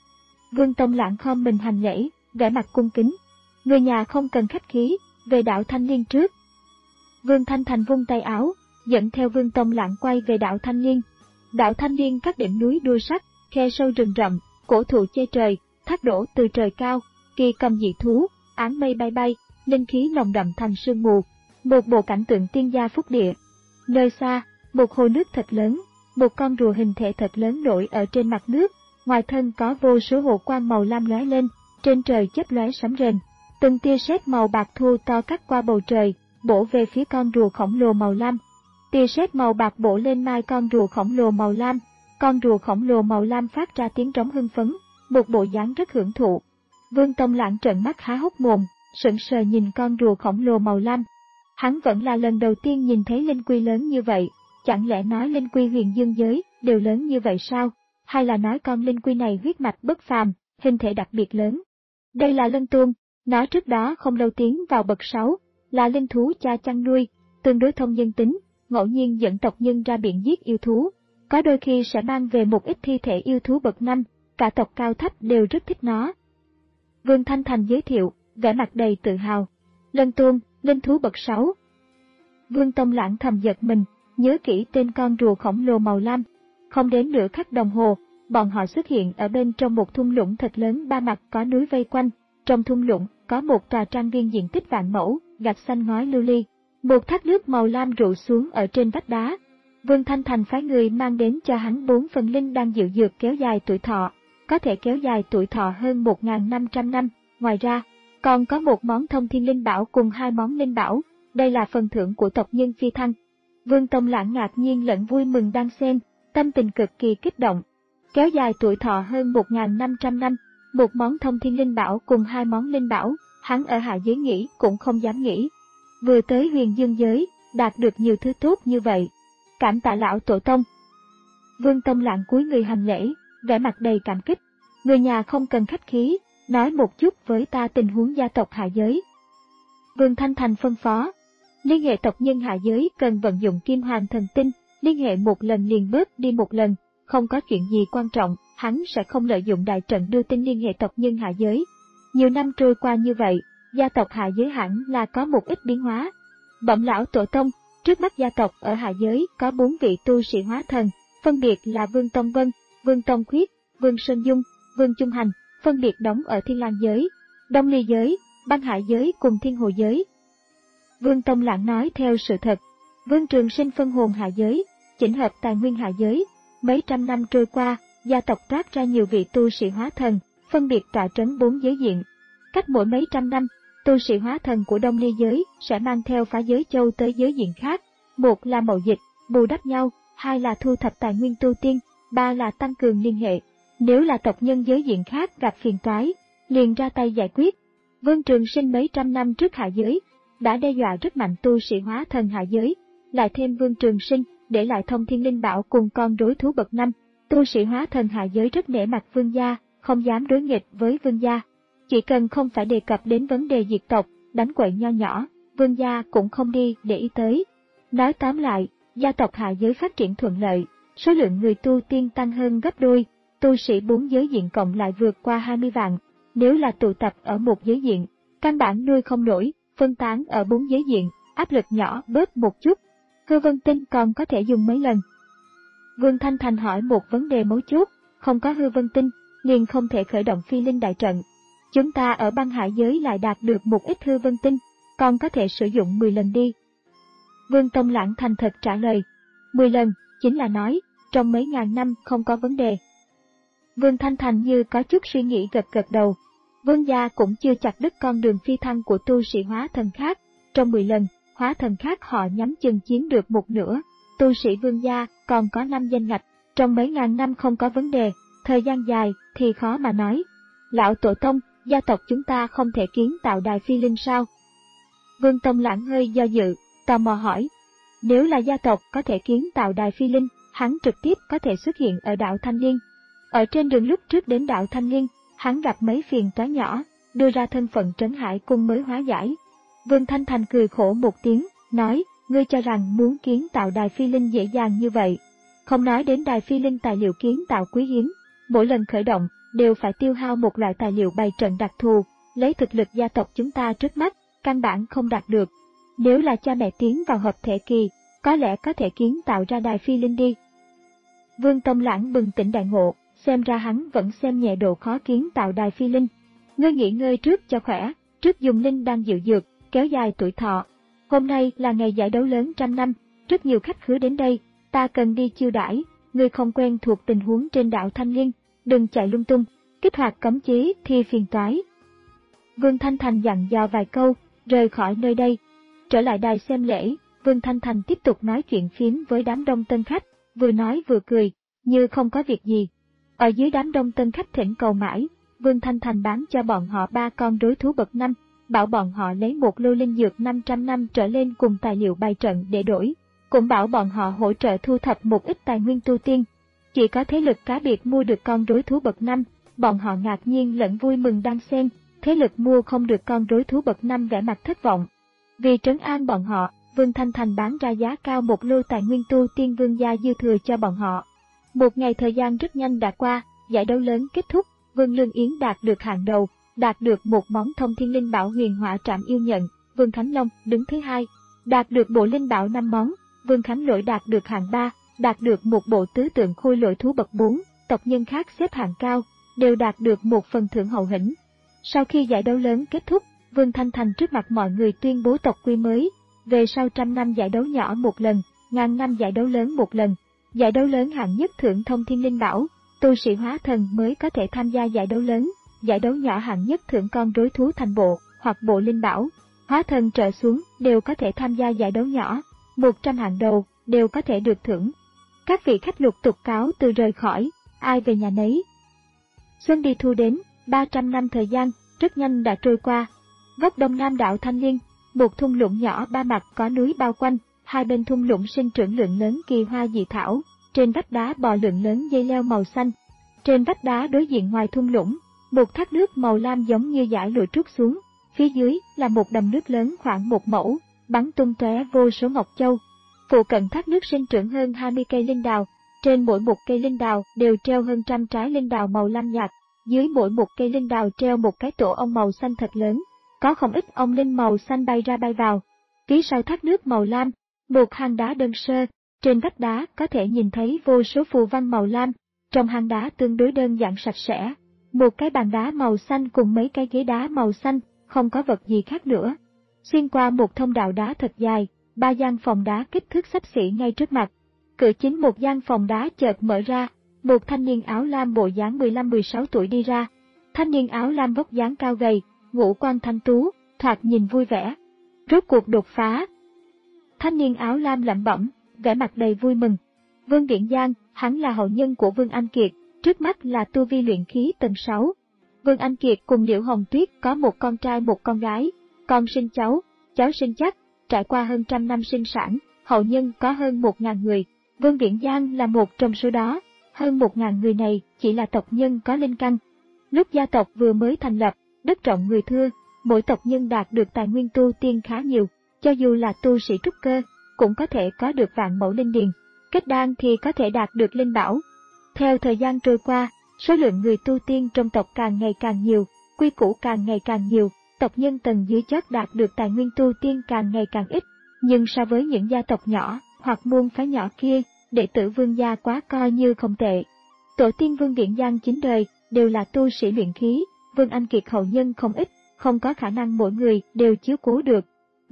Vương Tông Lãng khom mình hành lễ, vẻ mặt cung kính. Người nhà không cần khách khí, về đảo Thanh Liên trước. Vương Thanh Thành vung tay áo, dẫn theo Vương Tông Lãng quay về đảo Thanh Liên. Đảo Thanh Liên các đỉnh núi đua sắc, khe sâu rừng rậm, cổ thụ che trời, thác đổ từ trời cao, kỳ cầm dị thú, áng mây bay bay, linh khí nồng đậm thành sương mù. Một bộ cảnh tượng tiên gia phúc địa. Nơi xa, một hồ nước thật lớn, một con rùa hình thể thật lớn nổi ở trên mặt nước, ngoài thân có vô số hồ quang màu lam lóe lên, trên trời chớp lóe sấm rền. Từng tia sét màu bạc thu to cắt qua bầu trời, bổ về phía con rùa khổng lồ màu lam. Tia sét màu bạc bổ lên mai con rùa khổng lồ màu lam, con rùa khổng lồ màu lam phát ra tiếng trống hưng phấn, một bộ dáng rất hưởng thụ. Vương Tông Lãng trợn mắt há hốc mồm, sững sờ nhìn con rùa khổng lồ màu lam. Hắn vẫn là lần đầu tiên nhìn thấy linh quy lớn như vậy, chẳng lẽ nói linh quy huyền dương giới đều lớn như vậy sao? Hay là nói con linh quy này huyết mạch bất phàm, hình thể đặc biệt lớn? Đây là Lân Tuông, nó trước đó không lâu tiến vào bậc sáu, là linh thú cha chăn nuôi, tương đối thông nhân tính, ngẫu nhiên dẫn tộc nhân ra biển giết yêu thú, có đôi khi sẽ mang về một ít thi thể yêu thú bậc năm, cả tộc cao thấp đều rất thích nó. Vương Thanh Thành giới thiệu, vẻ mặt đầy tự hào. Lân Tuông, linh thú bậc sáu. Vương Tông Lãng thầm giật mình, nhớ kỹ tên con rùa khổng lồ màu lam. Không đến nửa khắc đồng hồ, bọn họ xuất hiện ở bên trong một thung lũng thật lớn, ba mặt có núi vây quanh. Trong thung lũng có một tòa trang viên diện tích vạn mẫu, gạch xanh ngói lưu ly. Một thác nước màu lam rụ xuống ở trên vách đá. Vương Thanh Thành phái người mang đến cho hắn bốn phần linh đan diệu dược kéo dài tuổi thọ, có thể kéo dài tuổi thọ hơn một nghìn năm trăm năm. Ngoài ra, còn có một món thông thiên linh bảo cùng hai món linh bảo, đây là phần thưởng của tộc nhân phi thăng. Vương Tông Lãng ngạc nhiên lẫn vui mừng đan xen, tâm tình cực kỳ kích động. Kéo dài tuổi thọ hơn một nghìn năm trăm năm, một món thông thiên linh bảo cùng hai món linh bảo, hắn ở hạ giới nghĩ cũng không dám nghĩ. Vừa tới huyền dương giới, đạt được nhiều thứ tốt như vậy. Cảm tạ lão tổ tông. Vương Tông Lãng cúi người hành lễ, vẻ mặt đầy cảm kích. Người nhà không cần khách khí, nói một chút với ta tình huống gia tộc hạ giới. Vương Thanh Thành phân phó, liên hệ tộc nhân hạ giới cần vận dụng Kim Hoàng Thần Tinh, liên hệ một lần liền bớt đi một lần, không có chuyện gì quan trọng, hắn sẽ không lợi dụng đại trận đưa tin liên hệ tộc nhân hạ giới. Nhiều năm trôi qua như vậy, gia tộc hạ giới hẳn là có một ít biến hóa. Bẩm lão tổ tông, trước mắt gia tộc ở hạ giới có bốn vị tu sĩ hóa thần, phân biệt là Vương Tông Vân, Vương Tông Khuyết, Vương Sơn Dung, Vương Trung Hành, phân biệt đóng ở Thiên Lang giới, Đông Ly giới, Băng Hải giới cùng Thiên Hồ giới. Vương Tông Lãng nói theo sự thật. Vương Trường Sinh phân hồn hạ giới, chỉnh hợp tài nguyên hạ giới. Mấy trăm năm trôi qua, gia tộc toát ra nhiều vị tu sĩ hóa thần, phân biệt tọa trấn bốn giới diện. Cách mỗi mấy trăm năm, tu sĩ hóa thần của Đông Ly giới sẽ mang theo phá giới châu tới giới diện khác. Một là mậu dịch, bù đắp nhau, hai là thu thập tài nguyên tu tiên, ba là tăng cường liên hệ. Nếu là tộc nhân giới diện khác gặp phiền toái, liền ra tay giải quyết. Vương Trường Sinh mấy trăm năm trước hạ giới, đã đe dọa rất mạnh tu sĩ hóa thần hạ giới, lại thêm Vương Trường Sinh, để lại thông thiên linh bảo cùng con rối thú bậc năm, tu sĩ hóa thần hạ giới rất nể mặt Vương gia, không dám đối nghịch với Vương gia. Chỉ cần không phải đề cập đến vấn đề diệt tộc, đánh quậy nho nhỏ, Vương gia cũng không đi để ý tới. Nói tóm lại, gia tộc hạ giới phát triển thuận lợi, số lượng người tu tiên tăng hơn gấp đôi, tu sĩ bốn giới diện cộng lại vượt qua hai mươi vạn. Nếu là tụ tập ở một giới diện, căn bản nuôi không nổi, phân tán ở bốn giới diện, áp lực nhỏ bớt một chút. Hư vân tinh còn có thể dùng mấy lần. Vương Thanh Thành hỏi một vấn đề mấu chốt, không có hư vân tinh, liền không thể khởi động phi linh đại trận. Chúng ta ở băng hải giới lại đạt được một ít hư vân tinh, còn có thể sử dụng mười lần đi. Vương Tông Lãng thành thật trả lời. Mười lần, chính là nói, trong mấy ngàn năm không có vấn đề. Vương Thanh Thành như có chút suy nghĩ gật gật đầu. Vương gia cũng chưa chặt đứt con đường phi thăng của tu sĩ hóa thần khác. Trong mười lần, hóa thần khác họ nhắm chừng chiếm được một nửa. Tu sĩ Vương gia còn có năm danh ngạch. Trong mấy ngàn năm không có vấn đề, thời gian dài thì khó mà nói. Lão tổ tông, gia tộc chúng ta không thể kiến tạo đài phi linh sao? Vương Tông Lãng hơi do dự, tò mò hỏi. Nếu là gia tộc có thể kiến tạo đài phi linh, hắn trực tiếp có thể xuất hiện ở đảo Thanh Liên. Ở trên đường lúc trước đến đảo Thanh Liên, hắn gặp mấy phiền toái nhỏ, đưa ra thân phận Trấn Hải Cung mới hóa giải. Vương Thanh Thành cười khổ một tiếng, nói, ngươi cho rằng muốn kiến tạo đài phi linh dễ dàng như vậy. Không nói đến đài phi linh tài liệu kiến tạo quý hiếm, mỗi lần khởi động đều phải tiêu hao một loại tài liệu bày trận đặc thù, lấy thực lực gia tộc chúng ta trước mắt, căn bản không đạt được. Nếu là cha mẹ tiến vào hợp thể kỳ, có lẽ có thể kiến tạo ra đài phi linh đi. Vương Tông Lãng bừng tỉnh đại ngộ, xem ra hắn vẫn xem nhẹ độ khó kiến tạo đài phi linh. Ngươi nghỉ ngơi trước cho khỏe, trước dùng linh đang dịu dược, kéo dài tuổi thọ. Hôm nay là ngày giải đấu lớn trăm năm, rất nhiều khách khứa đến đây, ta cần đi chiêu đãi, ngươi không quen thuộc tình huống trên đảo Thanh Liên, đừng chạy lung tung, kích hoạt cấm chế thì phiền toái. Vương Thanh Thành dặn dò vài câu, rời khỏi nơi đây. Trở lại đài xem lễ, Vương Thanh Thành tiếp tục nói chuyện phím với đám đông tân khách, vừa nói vừa cười, như không có việc gì. Ở dưới đám đông tân khách thỉnh cầu mãi, Vương Thanh Thành bán cho bọn họ ba con đối thú bậc năm, bảo bọn họ lấy một lô linh dược năm trăm năm trở lên cùng tài liệu bày trận để đổi, cũng bảo bọn họ hỗ trợ thu thập một ít tài nguyên tu tiên. Chỉ có thế lực cá biệt mua được con đối thú bậc năm, bọn họ ngạc nhiên lẫn vui mừng đan xen, thế lực mua không được con đối thú bậc năm vẻ mặt thất vọng. Vì trấn an bọn họ, Vương Thanh Thành bán ra giá cao một lô tài nguyên tu tiên Vương gia dư thừa cho bọn họ. Một ngày thời gian rất nhanh đã qua, giải đấu lớn kết thúc, Vương Lương Yến đạt được hạng đầu, đạt được một món thông thiên linh bảo huyền hỏa trảm yêu nhận, Vương Khánh Long đứng thứ hai, đạt được bộ linh bảo năm món, Vương Khánh Lỗi đạt được hạng ba, đạt được một bộ tứ tượng khôi lỗi thú bậc bốn, tộc nhân khác xếp hạng cao, đều đạt được một phần thưởng hậu hĩnh. Sau khi giải đấu lớn kết thúc, Vương Thanh Thành trước mặt mọi người tuyên bố tộc quy mới, về sau trăm năm giải đấu nhỏ một lần, ngàn năm giải đấu lớn một lần. Giải đấu lớn hạng nhất thưởng thông thiên linh bảo, tu sĩ hóa thần mới có thể tham gia giải đấu lớn, giải đấu nhỏ hạng nhất thưởng con đối thú thành bộ, hoặc bộ linh bảo, hóa thần trở xuống đều có thể tham gia giải đấu nhỏ, một trăm hạng đầu đều có thể được thưởng. Các vị khách lục tục cáo từ rời khỏi, ai về nhà nấy. Xuân đi thu đến, ba trăm năm thời gian, rất nhanh đã trôi qua. Góc đông nam đảo Thanh Liên, một thung lũng nhỏ ba mặt có núi bao quanh, hai bên thung lũng sinh trưởng lượng lớn kỳ hoa dị thảo, trên vách đá bò lượng lớn dây leo màu xanh. Trên vách đá đối diện ngoài thung lũng, một thác nước màu lam giống như dải lụa trút xuống, phía dưới là một đầm nước lớn khoảng một mẫu, bắn tung tóe vô số ngọc châu. Phụ cận thác nước sinh trưởng hơn hai mươi cây linh đào, trên mỗi một cây linh đào đều treo hơn trăm trái linh đào màu lam nhạt, dưới mỗi một cây linh đào treo một cái tổ ong màu xanh thật lớn, có không ít ong linh màu xanh bay ra bay vào. Phía sau thác nước màu lam, một hang đá đơn sơ, trên vách đá có thể nhìn thấy vô số phù văn màu lam, trong hang đá tương đối đơn giản sạch sẽ, một cái bàn đá màu xanh cùng mấy cái ghế đá màu xanh, không có vật gì khác nữa. Xuyên qua một thông đạo đá thật dài, ba gian phòng đá kích thước xấp xỉ ngay trước mặt. Cửa chính một gian phòng đá chợt mở ra, một thanh niên áo lam bộ dáng mười lăm mười sáu tuổi đi ra. Thanh niên áo lam vóc dáng cao gầy, ngũ quan thanh tú, thoạt nhìn vui vẻ. Rốt cuộc đột phá. Thanh niên áo lam lẩm bẩm, vẻ mặt đầy vui mừng. Vương Điển Giang, hắn là hậu nhân của Vương Anh Kiệt, trước mắt là tu vi luyện khí tầng sáu. Vương Anh Kiệt cùng Liễu Hồng Tuyết có một con trai một con gái, con sinh cháu, cháu sinh chắc, trải qua hơn trăm năm sinh sản, hậu nhân có hơn một ngàn người. Vương Điển Giang là một trong số đó, hơn một ngàn người này chỉ là tộc nhân có linh căn. Lúc gia tộc vừa mới thành lập, đất rộng người thưa, mỗi tộc nhân đạt được tài nguyên tu tiên khá nhiều, cho dù là tu sĩ trúc cơ, cũng có thể có được vạn mẫu linh điền, kết đan thì có thể đạt được linh bảo. Theo thời gian trôi qua, số lượng người tu tiên trong tộc càng ngày càng nhiều, quy củ càng ngày càng nhiều, tộc nhân tầng dưới chót đạt được tài nguyên tu tiên càng ngày càng ít, nhưng so với những gia tộc nhỏ hoặc môn phái nhỏ kia, đệ tử Vương gia quá coi như không tệ. Tổ tiên Vương Điển Giang chín đời đều là tu sĩ luyện khí, Vương Anh Kiệt hậu nhân không ít, không có khả năng mỗi người đều chiếu cố được.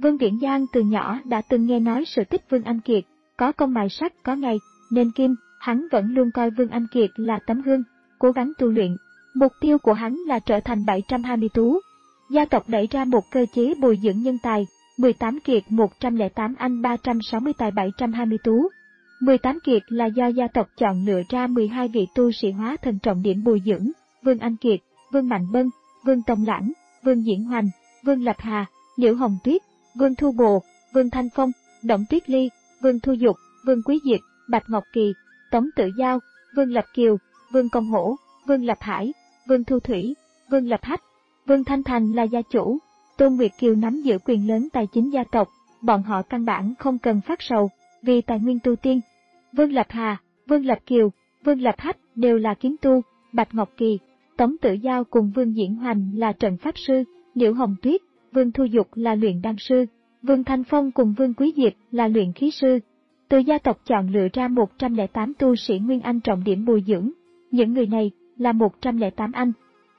Vương Viễn Giang từ nhỏ đã từng nghe nói sự tích Vương Anh Kiệt, có công mài sắt có ngày nên kim, hắn vẫn luôn coi Vương Anh Kiệt là tấm gương, cố gắng tu luyện. Mục tiêu của hắn là trở thành bảy trăm hai mươi tú. Gia tộc đẩy ra một cơ chế bồi dưỡng nhân tài, mười tám kiệt một trăm lẻ tám anh ba trăm sáu mươi tài bảy trăm hai mươi tú. mười tám kiệt là do gia tộc chọn lựa ra mười hai vị tu sĩ hóa thần trọng điểm bồi dưỡng, Vương Anh Kiệt, Vương Mạnh Bân, Vương Tông Lãng, Vương Diễn Hoành, Vương Lập Hà, Liễu Hồng Tuyết, Vương Thu Bồ, Vương Thanh Phong, Động Tuyết Ly, Vương Thu Dục, Vương Quý Diệp, Bạch Ngọc Kỳ, Tống Tử Giao, Vương Lập Kiều, Vương Công Hổ, Vương Lập Hải, Vương Thu Thủy, Vương Lập Hách, Vương Thanh Thành là gia chủ, Tôn Nguyệt Kiều nắm giữ quyền lớn tài chính gia tộc, bọn họ căn bản không cần phát sầu vì tài nguyên tu tiên. Vương Lập Hà, Vương Lập Kiều, Vương Lập Hách đều là kiếm tu, Bạch Ngọc Kỳ, Tống Tử Giao cùng Vương Diễn Hoành là trận pháp sư, Liễu Hồng Tuyết, Vương Thu Dục là luyện đan sư, Vương Thanh Phong cùng Vương Quý Diệp là luyện khí sư. Từ gia tộc chọn lựa ra một trăm lẻ tám tu sĩ Nguyên Anh trọng điểm bồi dưỡng, những người này là một trăm lẻ tám anh.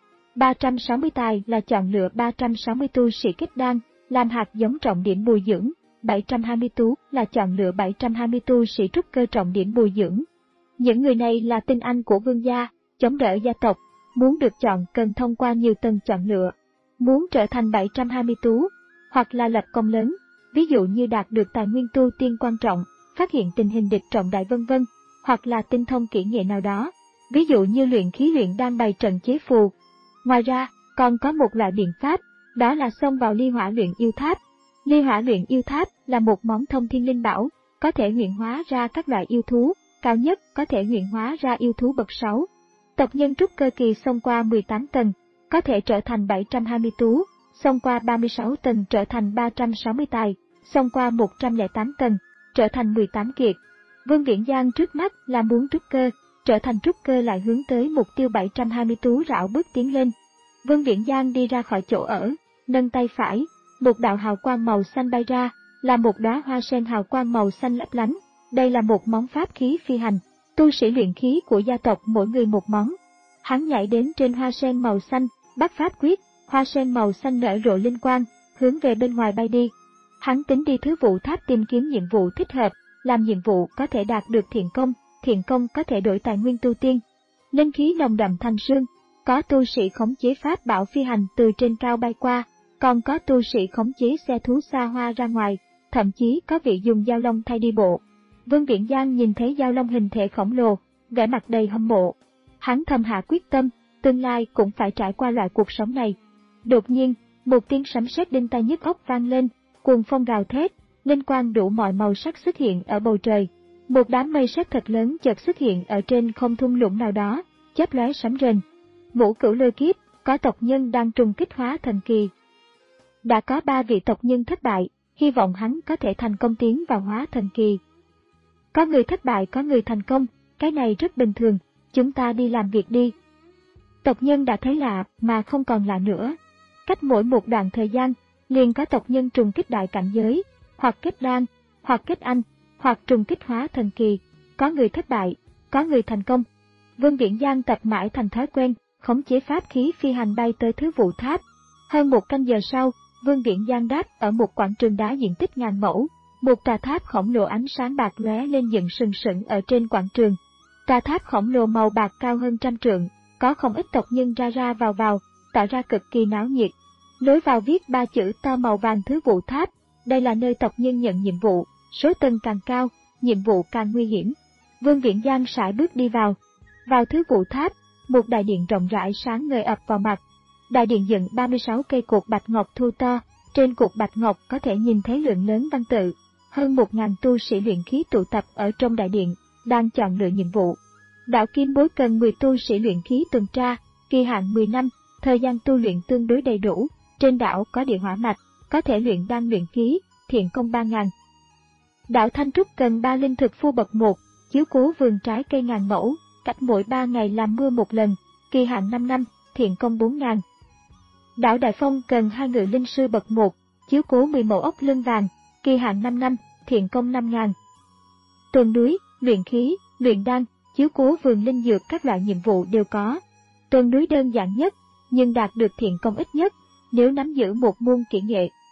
ba trăm sáu mươi tài là chọn lựa ba trăm sáu mươi tu sĩ kết đan, làm hạt giống trọng điểm bồi dưỡng, bảy trăm hai mươi tú là chọn lựa bảy trăm hai mươi tu sĩ trúc cơ trọng điểm bồi dưỡng. Những người này là tinh anh của vương gia, chống đỡ gia tộc, muốn được chọn cần thông qua nhiều tầng chọn lựa. Muốn trở thành bảy trăm hai mươi tú, hoặc là lập công lớn, ví dụ như đạt được tài nguyên tu tiên quan trọng, phát hiện tình hình địch trọng đại vân vân, hoặc là tinh thông kỹ nghệ nào đó, ví dụ như luyện khí luyện đan bày trận chế phù. Ngoài ra, còn có một loại biện pháp, đó là xông vào ly hỏa luyện yêu tháp. Ly hỏa luyện yêu tháp là một món thông thiên linh bảo, có thể luyện hóa ra các loại yêu thú, cao nhất có thể luyện hóa ra yêu thú bậc sáu. Tộc nhân trúc cơ kỳ xông qua mười tám tầng, có thể trở thành bảy trăm hai mươi tú, xông qua ba mươi sáu tầng trở thành ba trăm sáu mươi tài, xông qua một trăm lẻ tám tầng, trở thành mười tám kiệt. Vương Viễn Giang trước mắt là muốn trúc cơ, trở thành trúc cơ lại hướng tới mục tiêu bảy trăm hai mươi tú rảo bước tiến lên. Vương Viễn Giang đi ra khỏi chỗ ở, nâng tay phải, một đạo hào quang màu xanh bay ra, là một đóa hoa sen hào quang màu xanh lấp lánh. Đây là một món pháp khí phi hành, tu sĩ luyện khí của gia tộc mỗi người một món. Hắn nhảy đến trên hoa sen màu xanh, bắt pháp quyết, hoa sen màu xanh nở rộ linh quang, hướng về bên ngoài bay đi. Hắn tính đi thứ vụ tháp tìm kiếm nhiệm vụ thích hợp, làm nhiệm vụ có thể đạt được thiện công, thiện công có thể đổi tài nguyên tu tiên. Linh khí nồng đậm thành sương, có tu sĩ khống chế pháp bảo phi hành từ trên cao bay qua, còn có tu sĩ khống chế xe thú xa hoa ra ngoài, thậm chí có vị dùng dao long thay đi bộ. Vương Viễn Giang nhìn thấy dao long hình thể khổng lồ, vẻ mặt đầy hâm mộ. Hắn thầm hạ quyết tâm, tương lai cũng phải trải qua loại cuộc sống này. Đột nhiên, một tiếng sấm sét đinh tai nhức óc vang lên, cuồng phong gào thét, linh quang đủ mọi màu sắc xuất hiện ở bầu trời. Một đám mây sét thật lớn chợt xuất hiện ở trên không thung lũng nào đó, chớp lóe sấm rền. Ngũ Cửu Lôi Kiếp, có tộc nhân đang trùng kích hóa thần kỳ. Đã có ba vị tộc nhân thất bại, hy vọng hắn có thể thành công tiến vào hóa thần kỳ. Có người thất bại có người thành công, cái này rất bình thường, chúng ta đi làm việc đi. Tộc nhân đã thấy lạ mà không còn lạ nữa. Cách mỗi một đoạn thời gian, liền có tộc nhân trùng kích đại cảnh giới, hoặc kết đan, hoặc kết anh, hoặc trùng kích hóa thần kỳ, có người thất bại, có người thành công. Vương Viễn Giang tập mãi thành thói quen, khống chế pháp khí phi hành bay tới thứ vụ tháp. Hơn một canh giờ sau, Vương Viễn Giang đáp ở một quảng trường đá diện tích ngàn mẫu, một tòa tháp khổng lồ ánh sáng bạc lóe lên dựng sừng sững ở trên quảng trường. Tòa tháp khổng lồ màu bạc cao hơn trăm trượng, có không ít tộc nhân ra ra vào vào, tạo ra cực kỳ náo nhiệt. Lối vào viết ba chữ to màu vàng thứ vụ tháp, đây là nơi tộc nhân nhận nhiệm vụ, số tầng càng cao, nhiệm vụ càng nguy hiểm. Vương Viễn Giang sải bước đi vào. Vào thứ vụ tháp, một đại điện rộng rãi sáng ngời ập vào mặt. Đại điện dựng ba mươi sáu cây cột bạch ngọc thu to, trên cột bạch ngọc có thể nhìn thấy lượng lớn văn tự. Hơn một ngàn tu sĩ luyện khí tụ tập ở trong đại điện, đang chọn lựa nhiệm vụ. Đảo Kim Bối cần mười tu sĩ luyện khí tuần tra, kỳ hạn mười năm, thời gian tu luyện tương đối đầy đủ. Trên đảo có địa hỏa mạch, có thể luyện đan luyện khí, thiện công ba ngàn. Đảo Thanh Trúc cần ba linh thực phu bậc một, chiếu cố vườn trái cây ngàn mẫu, cách mỗi ba ngày làm mưa một lần, kỳ hạn năm năm, thiện công bốn ngàn. Đảo Đại Phong cần hai ngự linh sư bậc một, chiếu cố mười mẫu ốc lưng vàng, kỳ hạn năm năm, thiện công năm ngàn. Tuần núi, luyện khí, luyện đan, chiếu cố vườn linh dược các loại nhiệm vụ đều có. Tuần núi đơn giản nhất, nhưng đạt được thiện công ít nhất, nếu nắm giữ một môn kỹ nghệ,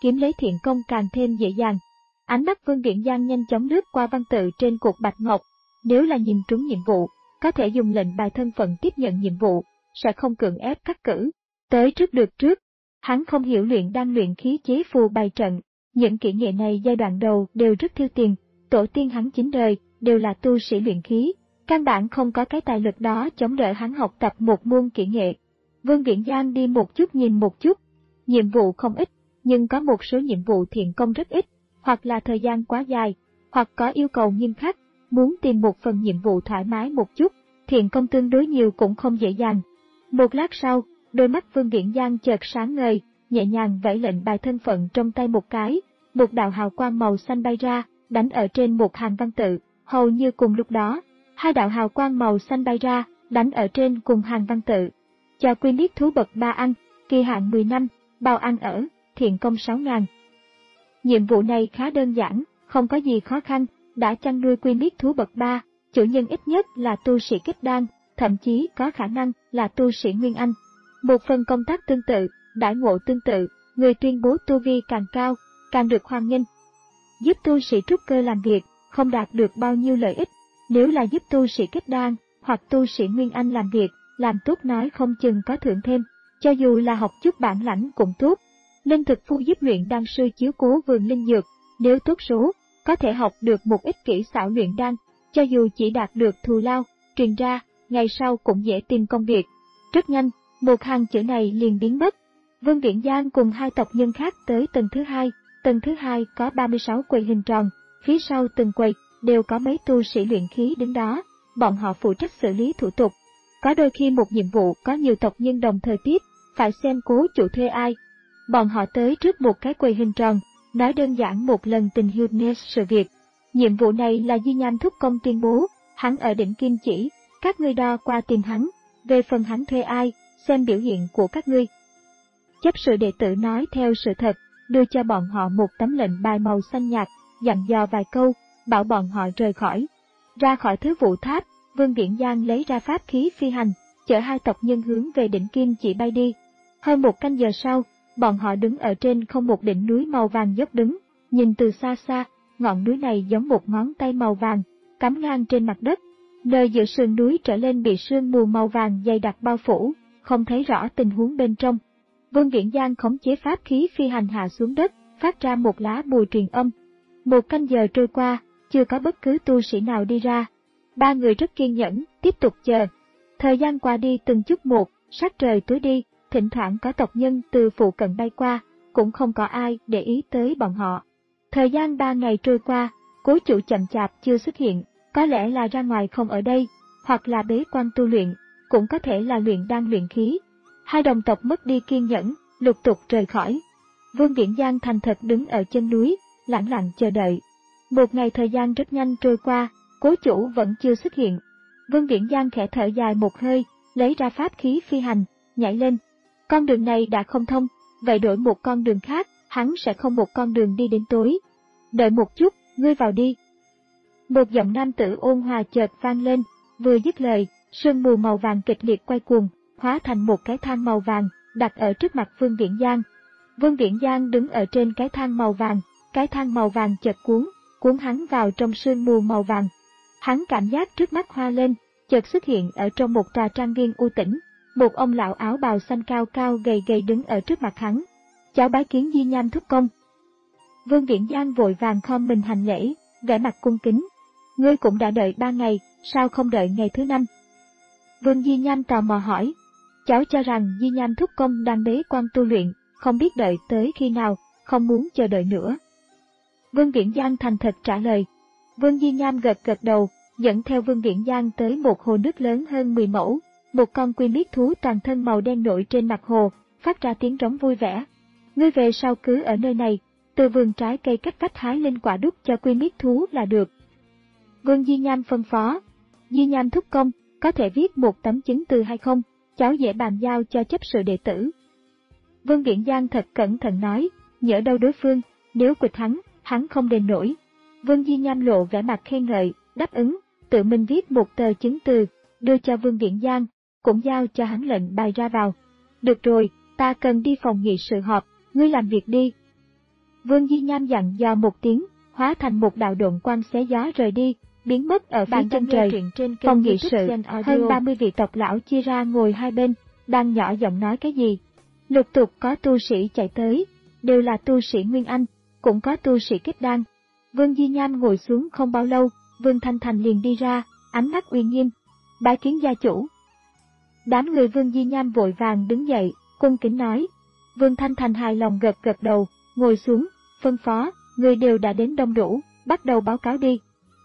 kiếm lấy thiện công càng thêm dễ dàng. Ánh mắt Vương Viễn Giang nhanh chóng lướt qua văn tự trên cục bạch ngọc. Nếu là nhìn trúng nhiệm vụ, có thể dùng lệnh bài thân phận tiếp nhận nhiệm vụ, sẽ không cưỡng ép cắt cử. Tới trước được trước, hắn không hiểu luyện đan luyện khí chế phù bày trận. Những kỹ nghệ này giai đoạn đầu đều rất thiếu tiền, tổ tiên hắn chín đời đều là tu sĩ luyện khí, căn bản không có cái tài lực đó chống đỡ hắn học tập một môn kỹ nghệ. Vương Viễn Giang đi một chút nhìn một chút, nhiệm vụ không ít, nhưng có một số nhiệm vụ thiện công rất ít, hoặc là thời gian quá dài, hoặc có yêu cầu nghiêm khắc, muốn tìm một phần nhiệm vụ thoải mái một chút, thiện công tương đối nhiều cũng không dễ dàng. Một lát sau, đôi mắt Vương Viễn Giang chợt sáng ngời, nhẹ nhàng vẫy lệnh bài thân phận trong tay một cái, một đạo hào quang màu xanh bay ra, đánh ở trên một hàng văn tự. Hầu như cùng lúc đó, hai đạo hào quang màu xanh bay ra, đánh ở trên cùng hàng văn tự. Cho quy niết thú bậc ba ăn, kỳ hạn mười năm, bao ăn ở, thiện công sáu ngàn. Nhiệm vụ này khá đơn giản, không có gì khó khăn, đã chăn nuôi quy niết thú bậc ba, chủ nhân ít nhất là tu sĩ kết đan, thậm chí có khả năng là tu sĩ Nguyên Anh. Một phần công tác tương tự, đãi ngộ tương tự, người tuyên bố tu vi càng cao, càng được hoan nghênh. Giúp tu sĩ trúc cơ làm việc, không đạt được bao nhiêu lợi ích, nếu là giúp tu sĩ kết đan hoặc tu sĩ Nguyên Anh làm việc, làm tốt nói không chừng có thưởng thêm, cho dù là học chút bản lãnh cũng tốt. Linh thực phu giúp luyện đan sư chiếu cố vườn linh dược, nếu tốt số, có thể học được một ít kỹ xảo luyện đan, cho dù chỉ đạt được thù lao, truyền ra, ngày sau cũng dễ tìm công việc. Rất nhanh, một hàng chữ này liền biến mất. Vương Viễn Giang cùng hai tộc nhân khác tới tầng thứ hai, tầng thứ hai có ba mươi sáu quầy hình tròn, phía sau từng quầy đều có mấy tu sĩ luyện khí đứng đó, bọn họ phụ trách xử lý thủ tục. Có đôi khi một nhiệm vụ có nhiều tộc nhân đồng thời tiếp, phải xem cố chủ thuê ai. Bọn họ tới trước một cái quầy hình tròn, nói đơn giản một lần tình Hughes sự việc. Nhiệm vụ này là Di Nham Thúc Công tuyên bố, hắn ở đỉnh Kim Chỉ, các ngươi đo qua tìm hắn, về phần hắn thuê ai, xem biểu hiện của các ngươi. Chấp sự đệ tử nói theo sự thật, đưa cho bọn họ một tấm lệnh bài màu xanh nhạt, dặn dò vài câu, bảo bọn họ rời khỏi. Ra khỏi thứ vụ tháp, Vương Viễn Giang lấy ra pháp khí phi hành, chở hai tộc nhân hướng về đỉnh Kim Chỉ bay đi. Hơn một canh giờ sau, bọn họ đứng ở trên không một đỉnh núi màu vàng dốc đứng, nhìn từ xa xa, ngọn núi này giống một ngón tay màu vàng, cắm ngang trên mặt đất. Nơi giữa sườn núi trở lên bị sương mù màu vàng dày đặc bao phủ, không thấy rõ tình huống bên trong. Vương Viễn Giang khống chế pháp khí phi hành hạ xuống đất, phát ra một lá bùa truyền âm. Một canh giờ trôi qua, chưa có bất cứ tu sĩ nào đi ra. Ba người rất kiên nhẫn, tiếp tục chờ. Thời gian qua đi từng chút một, sắc trời tối đi, thỉnh thoảng có tộc nhân từ phụ cận bay qua, cũng không có ai để ý tới bọn họ. Thời gian ba ngày trôi qua, cố chủ chậm chạp chưa xuất hiện, có lẽ là ra ngoài không ở đây, hoặc là bế quan tu luyện, cũng có thể là luyện đan luyện khí. Hai đồng tộc mất đi kiên nhẫn, lục tục rời khỏi. Vương Viễn Giang thành thật đứng ở chân núi, lặng lặng chờ đợi. Một ngày thời gian rất nhanh trôi qua, cố chủ vẫn chưa xuất hiện. Vương Viễn Giang khẽ thở dài một hơi, lấy ra pháp khí phi hành, nhảy lên. Con đường này đã không thông, vậy đổi một con đường khác, hắn sẽ không một con đường đi đến tối. Đợi một chút, ngươi vào đi. Một giọng nam tử ôn hòa chợt vang lên, vừa dứt lời, sương mù màu vàng kịch liệt quay cuồng, hóa thành một cái thang màu vàng, đặt ở trước mặt Vương Viễn Giang. Vương Viễn Giang đứng ở trên cái thang màu vàng, cái thang màu vàng chợt cuốn, cuốn hắn vào trong sương mù màu vàng. Hắn cảm giác trước mắt hoa lên, chợt xuất hiện ở trong một tòa trang viên u tĩnh, một ông lão áo bào xanh cao cao gầy gầy đứng ở trước mặt hắn. Cháu bái kiến Di Nham Thúc Công. Vương Viễn Giang vội vàng khom mình hành lễ, vẻ mặt cung kính. Ngươi cũng đã đợi ba ngày, sao không đợi ngày thứ năm? Vương Di Nham tò mò hỏi. Cháu cho rằng Di Nham Thúc Công đang bế quan tu luyện, không biết đợi tới khi nào, không muốn chờ đợi nữa. Vương Viễn Giang thành thật trả lời. Vương Di Nham gật gật đầu, dẫn theo Vương Viễn Giang tới một hồ nước lớn hơn mười mẫu. Một con quy miết thú toàn thân màu đen nổi trên mặt hồ, phát ra tiếng rống vui vẻ. Ngươi về sau cứ ở nơi này, từ vườn trái cây cách vách hái linh quả đút cho quy miết thú là được. Vương Di Nham phân phó. Di Nham Thúc Công, có thể viết một tấm chứng từ hay không? Cháu dễ bàn giao cho chấp sự đệ tử. Vương Viễn Giang thật cẩn thận nói, nhỡ đâu đối phương, nếu quỵt hắn, hắn không đền nổi. Vương Di Nham lộ vẻ mặt khen ngợi, đáp ứng, tự mình viết một tờ chứng từ, đưa cho Vương Viễn Giang, cũng giao cho hắn lệnh bài ra vào. Được rồi, ta cần đi phòng nghị sự họp, ngươi làm việc đi. Vương Di Nham dặn dò một tiếng, hóa thành một đạo độn quang xé gió rời đi, biến mất ở phía chân trời. Phòng nghị sự, hơn ba mươi vị tộc lão chia ra ngồi hai bên, đang nhỏ giọng nói cái gì. Lục tục có tu sĩ chạy tới, đều là tu sĩ Nguyên Anh, cũng có tu sĩ kết đan. Vương Di Nham ngồi xuống không bao lâu, Vương Thanh Thành liền đi ra, ánh mắt uy nghiêm, bái kiến gia chủ. Đám người Vương Di Nham vội vàng đứng dậy, cung kính nói. Vương Thanh Thành hài lòng gật gật đầu, ngồi xuống, phân phó, người đều đã đến đông đủ, bắt đầu báo cáo đi.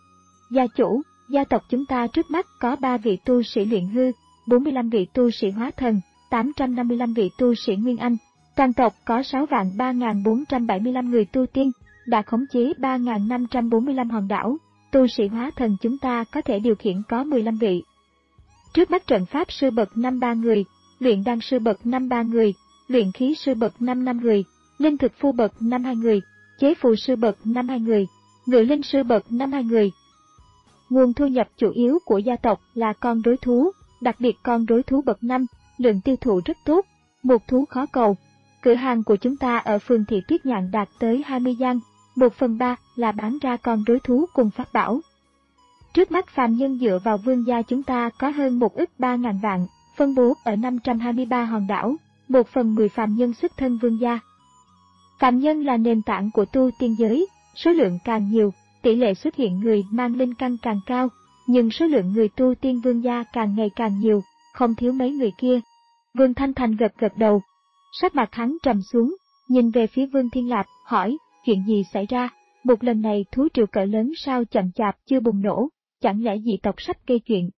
Gia chủ, gia tộc chúng ta trước mắt có ba vị tu sĩ luyện hư, bốn mươi lăm vị tu sĩ hóa thần, tám trăm năm mươi lăm vị tu sĩ Nguyên Anh. Toàn tộc có sáu vạn ba nghìn bốn trăm bảy mươi lăm người tu tiên, đã khống chế ba nghìn năm trăm bốn mươi lăm hòn đảo. Tu sĩ hóa thần chúng ta có thể điều khiển có mười lăm vị. Trước mắt trận pháp sư bậc năm ba người, luyện đan sư bậc năm ba người, luyện khí sư bậc năm năm người, linh thực phu bậc năm hai người, chế phù sư bậc năm hai người, ngự linh sư bậc năm hai người. Nguồn thu nhập chủ yếu của gia tộc là con rối thú, đặc biệt con rối thú bậc năm, lượng tiêu thụ rất tốt, một thú khó cầu. Cửa hàng của chúng ta ở phường Thị Tuyết Nhạn đạt tới hai mươi gian, một phần ba là bán ra con rối thú cùng pháp bảo. Trước mắt phàm nhân dựa vào vương gia chúng ta có hơn một ức ba ngàn vạn, phân bố ở năm trăm hai mươi ba hòn đảo, một phần mười phàm nhân xuất thân vương gia. Phàm nhân là nền tảng của tu tiên giới, số lượng càng nhiều, tỷ lệ xuất hiện người mang linh căn càng cao, nhưng số lượng người tu tiên vương gia càng ngày càng nhiều, không thiếu mấy người kia. Vương Thanh Thành gật gật đầu, sắc mặt hắn trầm xuống, nhìn về phía Vương Thiên Lạp, hỏi, chuyện gì xảy ra, một lần này thú triều cỡ lớn sao chậm chạp chưa bùng nổ, chẳng lẽ dị tộc sắp gây chuyện?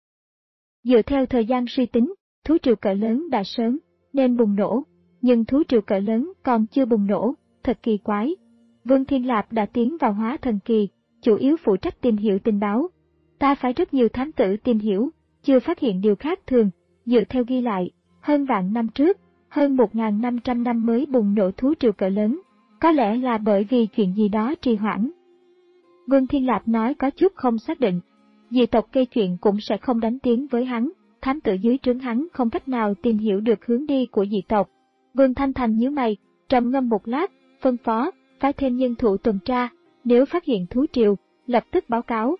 Dựa theo thời gian suy tính, thú triều cỡ lớn đã sớm nên bùng nổ, nhưng thú triều cỡ lớn còn chưa bùng nổ, thật kỳ quái. Vương Thiên Lạp đã tiến vào hóa thần kỳ, chủ yếu phụ trách tìm hiểu tình báo. Ta phải rất nhiều thám tử tìm hiểu, chưa phát hiện điều khác thường, dựa theo ghi lại, hơn vạn năm trước, hơn một nghìn năm trăm năm mới bùng nổ thú triều cỡ lớn, có lẽ là bởi vì chuyện gì đó trì hoãn. Vương Thiên Lạp nói có chút không xác định, dị tộc gây chuyện cũng sẽ không đánh tiếng với hắn, thám tử dưới trướng hắn không cách nào tìm hiểu được hướng đi của dị tộc. Vương Thanh Thành nhíu mày, trầm ngâm một lát, phân phó, phái thêm nhân thủ tuần tra, nếu phát hiện thú triều, lập tức báo cáo.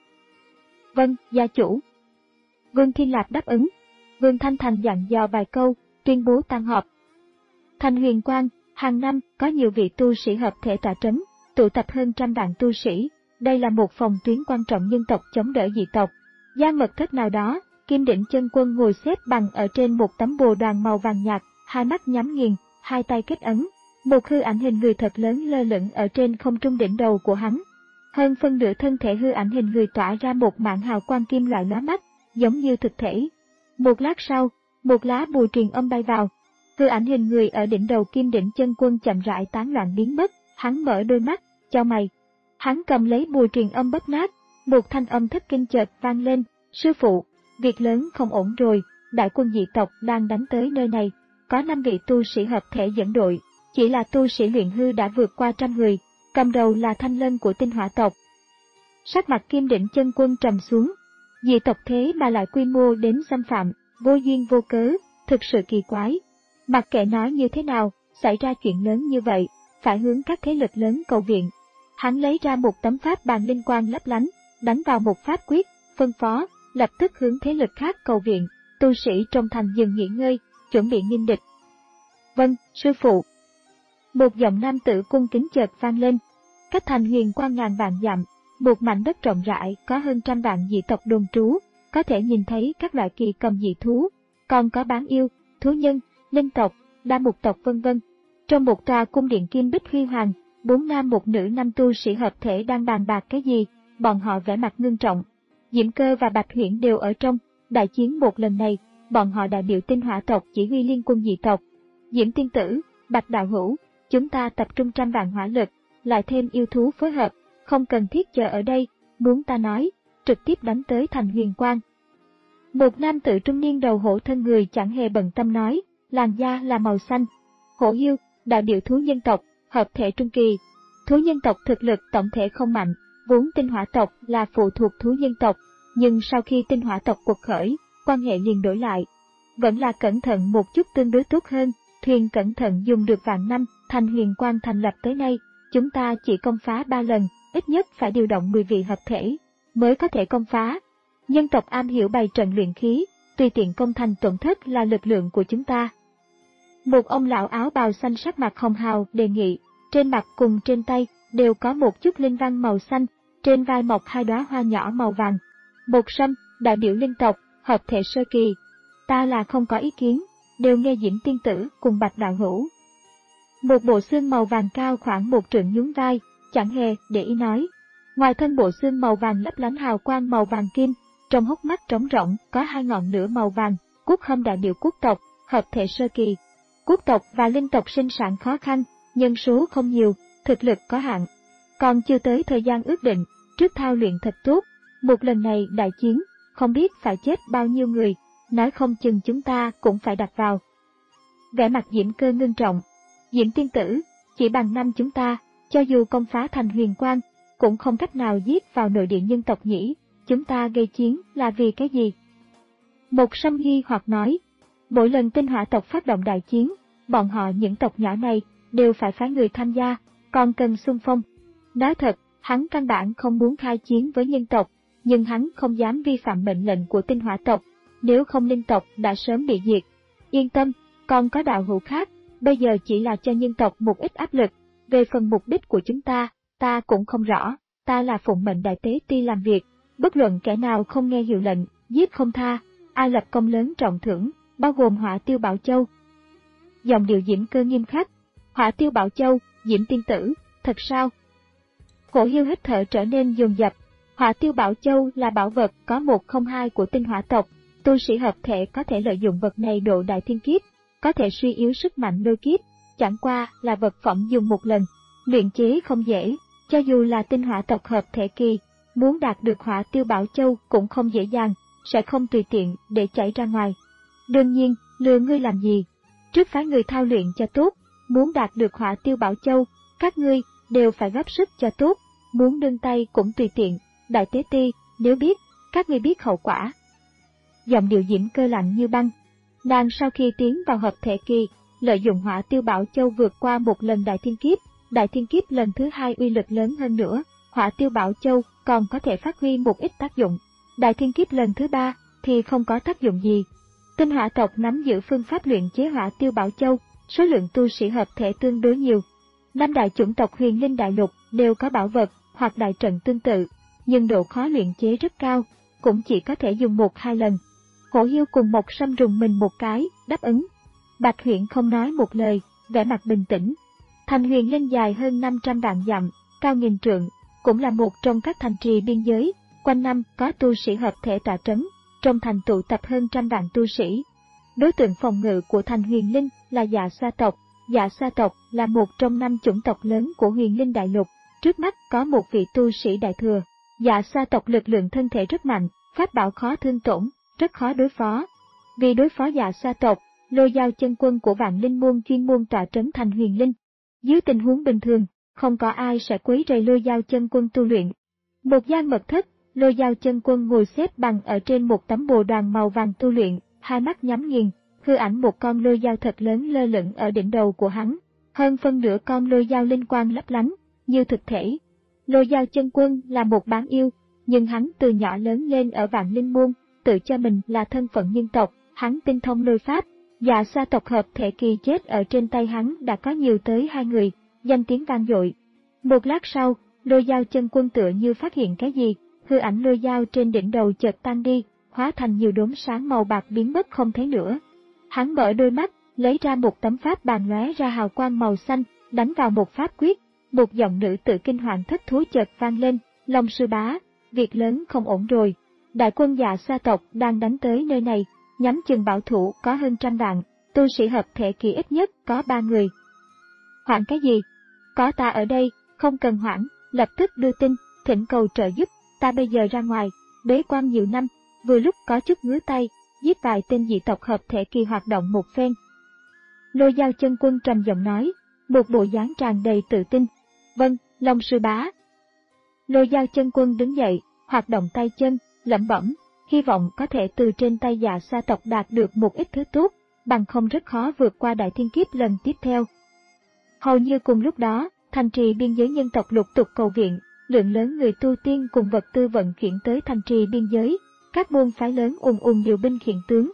Vâng, gia chủ. Vương Thiên Lạp đáp ứng. Vương Thanh Thành dặn dò vài câu, tuyên bố tan họp. Thành Huyền Quang, hàng năm có nhiều vị tu sĩ hợp thể tọa trấn, tụ tập hơn trăm vạn tu sĩ. Đây là một phòng tuyến quan trọng nhân tộc chống đỡ dị tộc. Gian mật thất nào đó, Kim Đỉnh Chân Quân ngồi xếp bằng ở trên một tấm bồ đoàn màu vàng nhạt, hai mắt nhắm nghiền, hai tay kết ấn. Một hư ảnh hình người thật lớn lơ lửng ở trên không trung đỉnh đầu của hắn. Hơn phân nửa thân thể hư ảnh hình người tỏa ra một mảng hào quang kim loại lóa mắt, giống như thực thể. Một lát sau, một lá bùa truyền âm bay vào. Hư ảnh hình người ở đỉnh đầu Kim Đỉnh Chân Quân chậm rãi tán loạn biến mất, hắn mở đôi mắt, chau mày. Hắn cầm lấy bùa truyền âm bóp nát, một thanh âm thất kinh chợt vang lên, sư phụ, việc lớn không ổn rồi, đại quân dị tộc đang đánh tới nơi này, có năm vị tu sĩ hợp thể dẫn đội, chỉ là tu sĩ luyện hư đã vượt qua trăm người, cầm đầu là Thanh Lân của Tinh Hỏa tộc. Sắc mặt Kim Đỉnh Chân Quân trầm xuống, dị tộc thế mà lại quy mô đến xâm phạm, vô duyên vô cớ, thực sự kỳ quái. Mặc kệ nói như thế nào, xảy ra chuyện lớn như vậy, phải hướng các thế lực lớn cầu viện. Hắn lấy ra một tấm pháp bàn linh quang lấp lánh, đánh vào một pháp quyết, phân phó, lập tức hướng thế lực khác cầu viện, tu sĩ trong thành dừng nghỉ ngơi, chuẩn bị nghênh địch. Vâng, sư phụ. Một giọng nam tử cung kính chợt vang lên. Cách Thành Huyền Quang ngàn vạn dặm, một mảnh đất rộng rãi có hơn trăm vạn dị tộc đồn trú, có thể nhìn thấy các loại kỳ cầm dị thú, còn có bán yêu, thú nhân, linh tộc, đa mục tộc vân vân. Trong một tòa cung điện kim bích huy hoàng, bốn nam một nữ năm tu sĩ hợp thể đang bàn bạc cái gì, bọn họ vẻ mặt ngưng trọng. Diễm Cơ và Bạch Huyễn đều ở trong, đại chiến một lần này, bọn họ đại biểu Tinh Hỏa tộc chỉ huy liên quân dị tộc. Diễm tiên tử, Bạch đạo hữu, chúng ta tập trung trăm vạn hỏa lực, lại thêm yêu thú phối hợp, không cần thiết chờ ở đây, muốn ta nói, trực tiếp đánh tới Thành Huyền Quang. Một nam tử trung niên đầu hổ thân người chẳng hề bận tâm nói, làn da là màu xanh. Hổ yêu, đại biểu thú nhân tộc, hợp thể trung kỳ. Thú nhân tộc thực lực tổng thể không mạnh, vốn Tinh Hỏa tộc là phụ thuộc thú nhân tộc, nhưng sau khi Tinh Hỏa tộc quật khởi, quan hệ liền đổi lại. Vẫn là cẩn thận một chút tương đối tốt hơn, thuyền cẩn thận dùng được vạn năm, Thành Huyền Quang thành lập tới nay, chúng ta chỉ công phá ba lần, ít nhất phải điều động mười vị hợp thể mới có thể công phá. Nhân tộc am hiểu bày trận luyện khí, tùy tiện công thành tổn thất là lực lượng của chúng ta. Một ông lão áo bào xanh sắc mặt hồng hào đề nghị, trên mặt cùng trên tay đều có một chút linh văn màu xanh, trên vai mọc hai đóa hoa nhỏ màu vàng. Một Sâm, đại biểu linh tộc, hợp thể sơ kỳ. Ta là không có ý kiến, đều nghe Diễm tiên tử cùng Bạch đạo hữu. Một bộ xương màu vàng cao khoảng một trượng nhún vai, chẳng hề để ý nói. Ngoài thân bộ xương màu vàng lấp lánh hào quang màu vàng kim, trong hốc mắt trống rỗng có hai ngọn lửa màu vàng. Quốc Hâm đại biểu quốc tộc, hợp thể sơ kỳ. Quốc tộc và linh tộc sinh sản khó khăn, nhân số không nhiều, thực lực có hạn. Còn chưa tới thời gian ước định, trước thao luyện thật tốt, một lần này đại chiến, không biết phải chết bao nhiêu người, nói không chừng chúng ta cũng phải đặt vào. Vẻ mặt Diễm Cơ ngưng trọng. Diễm tiên tử, chỉ bằng năm chúng ta, cho dù công phá thành Huyền Quang, cũng không cách nào giết vào nội địa nhân tộc nhỉ, chúng ta gây chiến là vì cái gì? Một Sâm nghi hoặc nói, mỗi lần tinh hỏa tộc phát động đại chiến, bọn họ những tộc nhỏ này đều phải phái người tham gia, còn cần xung phong. Nói thật, hắn căn bản không muốn khai chiến với nhân tộc, nhưng hắn không dám vi phạm mệnh lệnh của tinh hỏa tộc, nếu không linh tộc đã sớm bị diệt. Yên tâm, còn có đạo hữu khác, bây giờ chỉ là cho nhân tộc một ít áp lực, về phần mục đích của chúng ta, ta cũng không rõ, ta là phụng mệnh đại tế ti làm việc, bất luận kẻ nào không nghe hiệu lệnh, giết không tha, ai lập công lớn trọng thưởng, bao gồm Hỏa Tiêu Bảo Châu. Dòng điệu Diễm Cơ nghiêm khắc, Hỏa Tiêu Bảo Châu, Diễm tiên tử, thật sao? Cổ Hiêu hít thở trở nên dồn dập. Hỏa Tiêu Bảo Châu là bảo vật có một không hai của tinh hỏa tộc, tu sĩ hợp thể có thể lợi dụng vật này độ đại thiên kiếp, có thể suy yếu sức mạnh lôi kiếp, chẳng qua là vật phẩm dùng một lần, luyện chế không dễ, cho dù là tinh hỏa tộc hợp thể kỳ, muốn đạt được Hỏa Tiêu Bảo Châu cũng không dễ dàng, sẽ không tùy tiện để chảy ra ngoài. Đương nhiên, lừa ngươi làm gì? Trước phái người thao luyện cho tốt, muốn đạt được Hỏa Tiêu Bảo Châu, các ngươi đều phải góp sức cho tốt, muốn nương tay cũng tùy tiện. Đại tế ti, nếu biết, các ngươi biết hậu quả. Giọng điệu Diễm Cơ lạnh như băng. Nàng sau khi tiến vào hợp thể kỳ, lợi dụng Hỏa Tiêu Bảo Châu vượt qua một lần đại thiên kiếp, đại thiên kiếp lần thứ hai uy lực lớn hơn nữa, Hỏa Tiêu Bảo Châu còn có thể phát huy một ít tác dụng. Đại thiên kiếp lần thứ ba thì không có tác dụng gì. Tinh hỏa tộc nắm giữ phương pháp luyện chế Hỏa Tiêu Bảo Châu, số lượng tu sĩ hợp thể tương đối nhiều. Năm đại chủng tộc Huyền Linh Đại Lục đều có bảo vật hoặc đại trận tương tự, nhưng độ khó luyện chế rất cao, cũng chỉ có thể dùng một hai lần. Hổ Hiêu cùng Một Sâm rùng mình một cái, đáp ứng. Bạch Huyễn không nói một lời, vẻ mặt bình tĩnh. Thành Huyền Linh dài hơn năm trăm vạn dặm, cao nghìn trượng, cũng là một trong các thành trì biên giới, quanh năm có tu sĩ hợp thể tọa trấn, trong thành tụ tập hơn trăm vạn tu sĩ. Đối tượng phòng ngự của Thành Huyền Linh là Dạ Xoa tộc. Dạ Xoa tộc là một trong năm chủng tộc lớn của Huyền Linh Đại Lục, trước mắt có một vị tu sĩ đại thừa. Dạ Xoa tộc lực lượng thân thể rất mạnh, pháp bảo khó thương tổn, rất khó đối phó. Vì đối phó Dạ Xoa tộc, Lôi Dao chân quân của Vạn Linh môn chuyên môn tọa trấn Thành Huyền Linh. Dưới tình huống bình thường, không có ai sẽ quấy rầy Lôi Dao chân quân tu luyện. Một gian mật thất, Lôi Dao chân quân ngồi xếp bằng ở trên một tấm bồ đoàn màu vàng tu luyện, hai mắt nhắm nghiền, hư ảnh một con lôi dao thật lớn lơ lửng ở đỉnh đầu của hắn. Hơn phân nửa con lôi dao linh quang lấp lánh, như thực thể. Lôi Dao chân quân là một bán yêu, nhưng hắn từ nhỏ lớn lên ở Vạn Linh môn, tự cho mình là thân phận nhân tộc, hắn tinh thông lôi pháp. Dạ Xoa tộc hợp thể kỳ chết ở trên tay hắn đã có nhiều tới hai người, danh tiếng vang dội. Một lát sau, Lôi Dao chân quân tựa như phát hiện cái gì, hư ảnh lôi dao trên đỉnh đầu chợt tan đi, hóa thành nhiều đốm sáng màu bạc biến mất không thấy nữa. Hắn mở đôi mắt, lấy ra một tấm pháp bàn lóe ra hào quang màu xanh, đánh vào một pháp quyết. Một giọng nữ tự kinh hoàng thất thú chợt vang lên, Long sư bá, việc lớn không ổn rồi. Đại quân Dạ Xoa tộc đang đánh tới nơi này, nhắm chừng bảo thủ có hơn trăm vạn, tu sĩ hợp thể kỳ ít nhất có ba người. Hoảng cái gì? Có ta ở đây, không cần hoảng, lập tức đưa tin, thỉnh cầu trợ giúp, ta bây giờ ra ngoài, bế quan nhiều năm, vừa lúc có chút ngứa tay, giết vài tên dị tộc hợp thể kỳ hoạt động một phen. Lôi Dao chân quân trầm giọng nói, một bộ dáng tràn đầy tự tin. Vâng, Long sư bá. Lôi Dao chân quân đứng dậy, hoạt động tay chân, lẩm bẩm, hy vọng có thể từ trên tay Dạ Xoa tộc đạt được một ít thứ tốt, bằng không rất khó vượt qua đại thiên kiếp lần tiếp theo. Hầu như cùng lúc đó, Thành thành trì biên giới nhân tộc lục tục cầu viện, lượng lớn người tu tiên cùng vật tư vận chuyển tới thành trì biên giới, các môn phái lớn ùn ùn điều binh khiển tướng.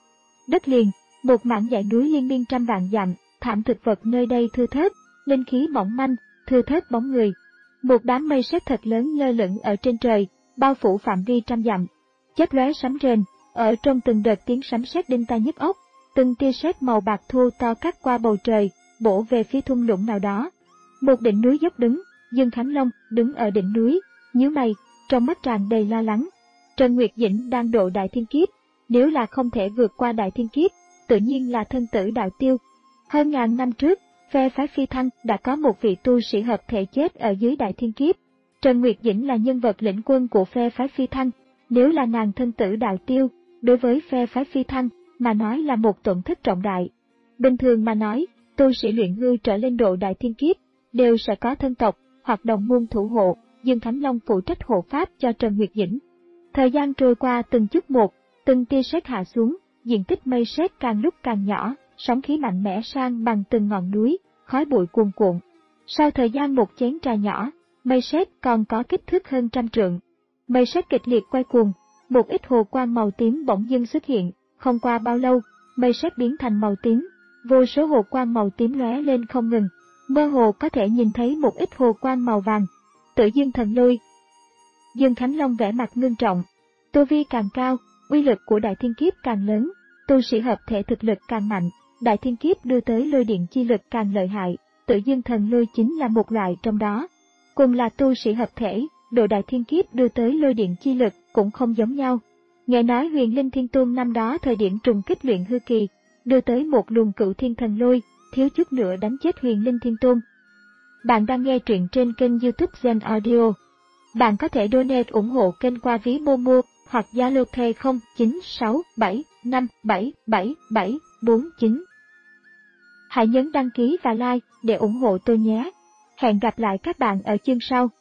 Đất liền, một mảng dãy núi liên miên trăm vạn dặm, thảm thực vật nơi đây thưa thớt, linh khí mỏng manh, thưa thớt bóng người. Một đám mây sét thật lớn lơ lửng ở trên trời, bao phủ phạm vi trăm dặm, chớp lóe sấm rền, ở trong từng đợt tiếng sấm sét đinh tai nhức óc, từng tia sét màu bạc thô to cắt qua bầu trời, bổ về phía thung lũng nào đó. Một đỉnh núi dốc đứng, Dương Khánh Long đứng ở đỉnh núi, nhíu mày, trong mắt tràn đầy lo lắng. Trần Nguyệt Dĩnh đang độ đại thiên kiếp, nếu là không thể vượt qua đại thiên kiếp, tự nhiên là thân tử đạo tiêu. Hơn ngàn năm trước, phe phái Phi Thăng đã có một vị tu sĩ hợp thể chết ở dưới đại thiên kiếp. Trần Nguyệt Dĩnh là nhân vật lĩnh quân của phe phái Phi Thăng, nếu là nàng thân tử đạo tiêu, đối với phe phái Phi Thăng mà nói là một tổn thất trọng đại. Bình thường mà nói, tu sĩ luyện hư trở lên độ đại thiên kiếp đều sẽ có thân tộc hoặc đồng môn thủ hộ, Dương Khánh Long phụ trách hộ pháp cho Trần Nguyệt Dĩnh. Thời gian trôi qua từng chút một, từng tia sét hạ xuống, diện tích mây sét càng lúc càng nhỏ, sóng khí mạnh mẽ sang bằng từng ngọn núi, khói bụi cuồn cuộn. Sau thời gian một chén trà nhỏ, mây sét còn có kích thước hơn trăm trượng. Mây sét kịch liệt quay cuồng, một ít hồ quang màu tím bỗng dưng xuất hiện, không qua bao lâu, mây sét biến thành màu tím, vô số hồ quang màu tím lóe lên không ngừng, mơ hồ có thể nhìn thấy một ít hồ quang màu vàng. Tử Dương Thần Lôi. Dương Khánh Long vẻ mặt ngưng trọng, tu vi càng cao, uy lực của đại thiên kiếp càng lớn, tu sĩ hợp thể thực lực càng mạnh, đại thiên kiếp đưa tới lôi điện chi lực càng lợi hại, Tử Dương Thần Lôi chính là một loại trong đó. Cùng là tu sĩ hợp thể, độ đại thiên kiếp đưa tới lôi điện chi lực cũng không giống nhau. Nghe nói Huyền Linh Thiên Tôn năm đó thời điểm trùng kích luyện hư kỳ, đưa tới một luồng Cửu Thiên Thần Lôi, thiếu chút nữa đánh chết Huyền Linh Thiên Tôn. Bạn đang nghe truyện trên kênh YouTube Gen Audio. Bạn có thể donate ủng hộ kênh qua ví Momo hoặc Zalo Pay không chín sáu bảy năm bảy bảy bảy bốn chín. Hãy nhấn đăng ký và like để ủng hộ tôi nhé. Hẹn gặp lại các bạn ở chương sau.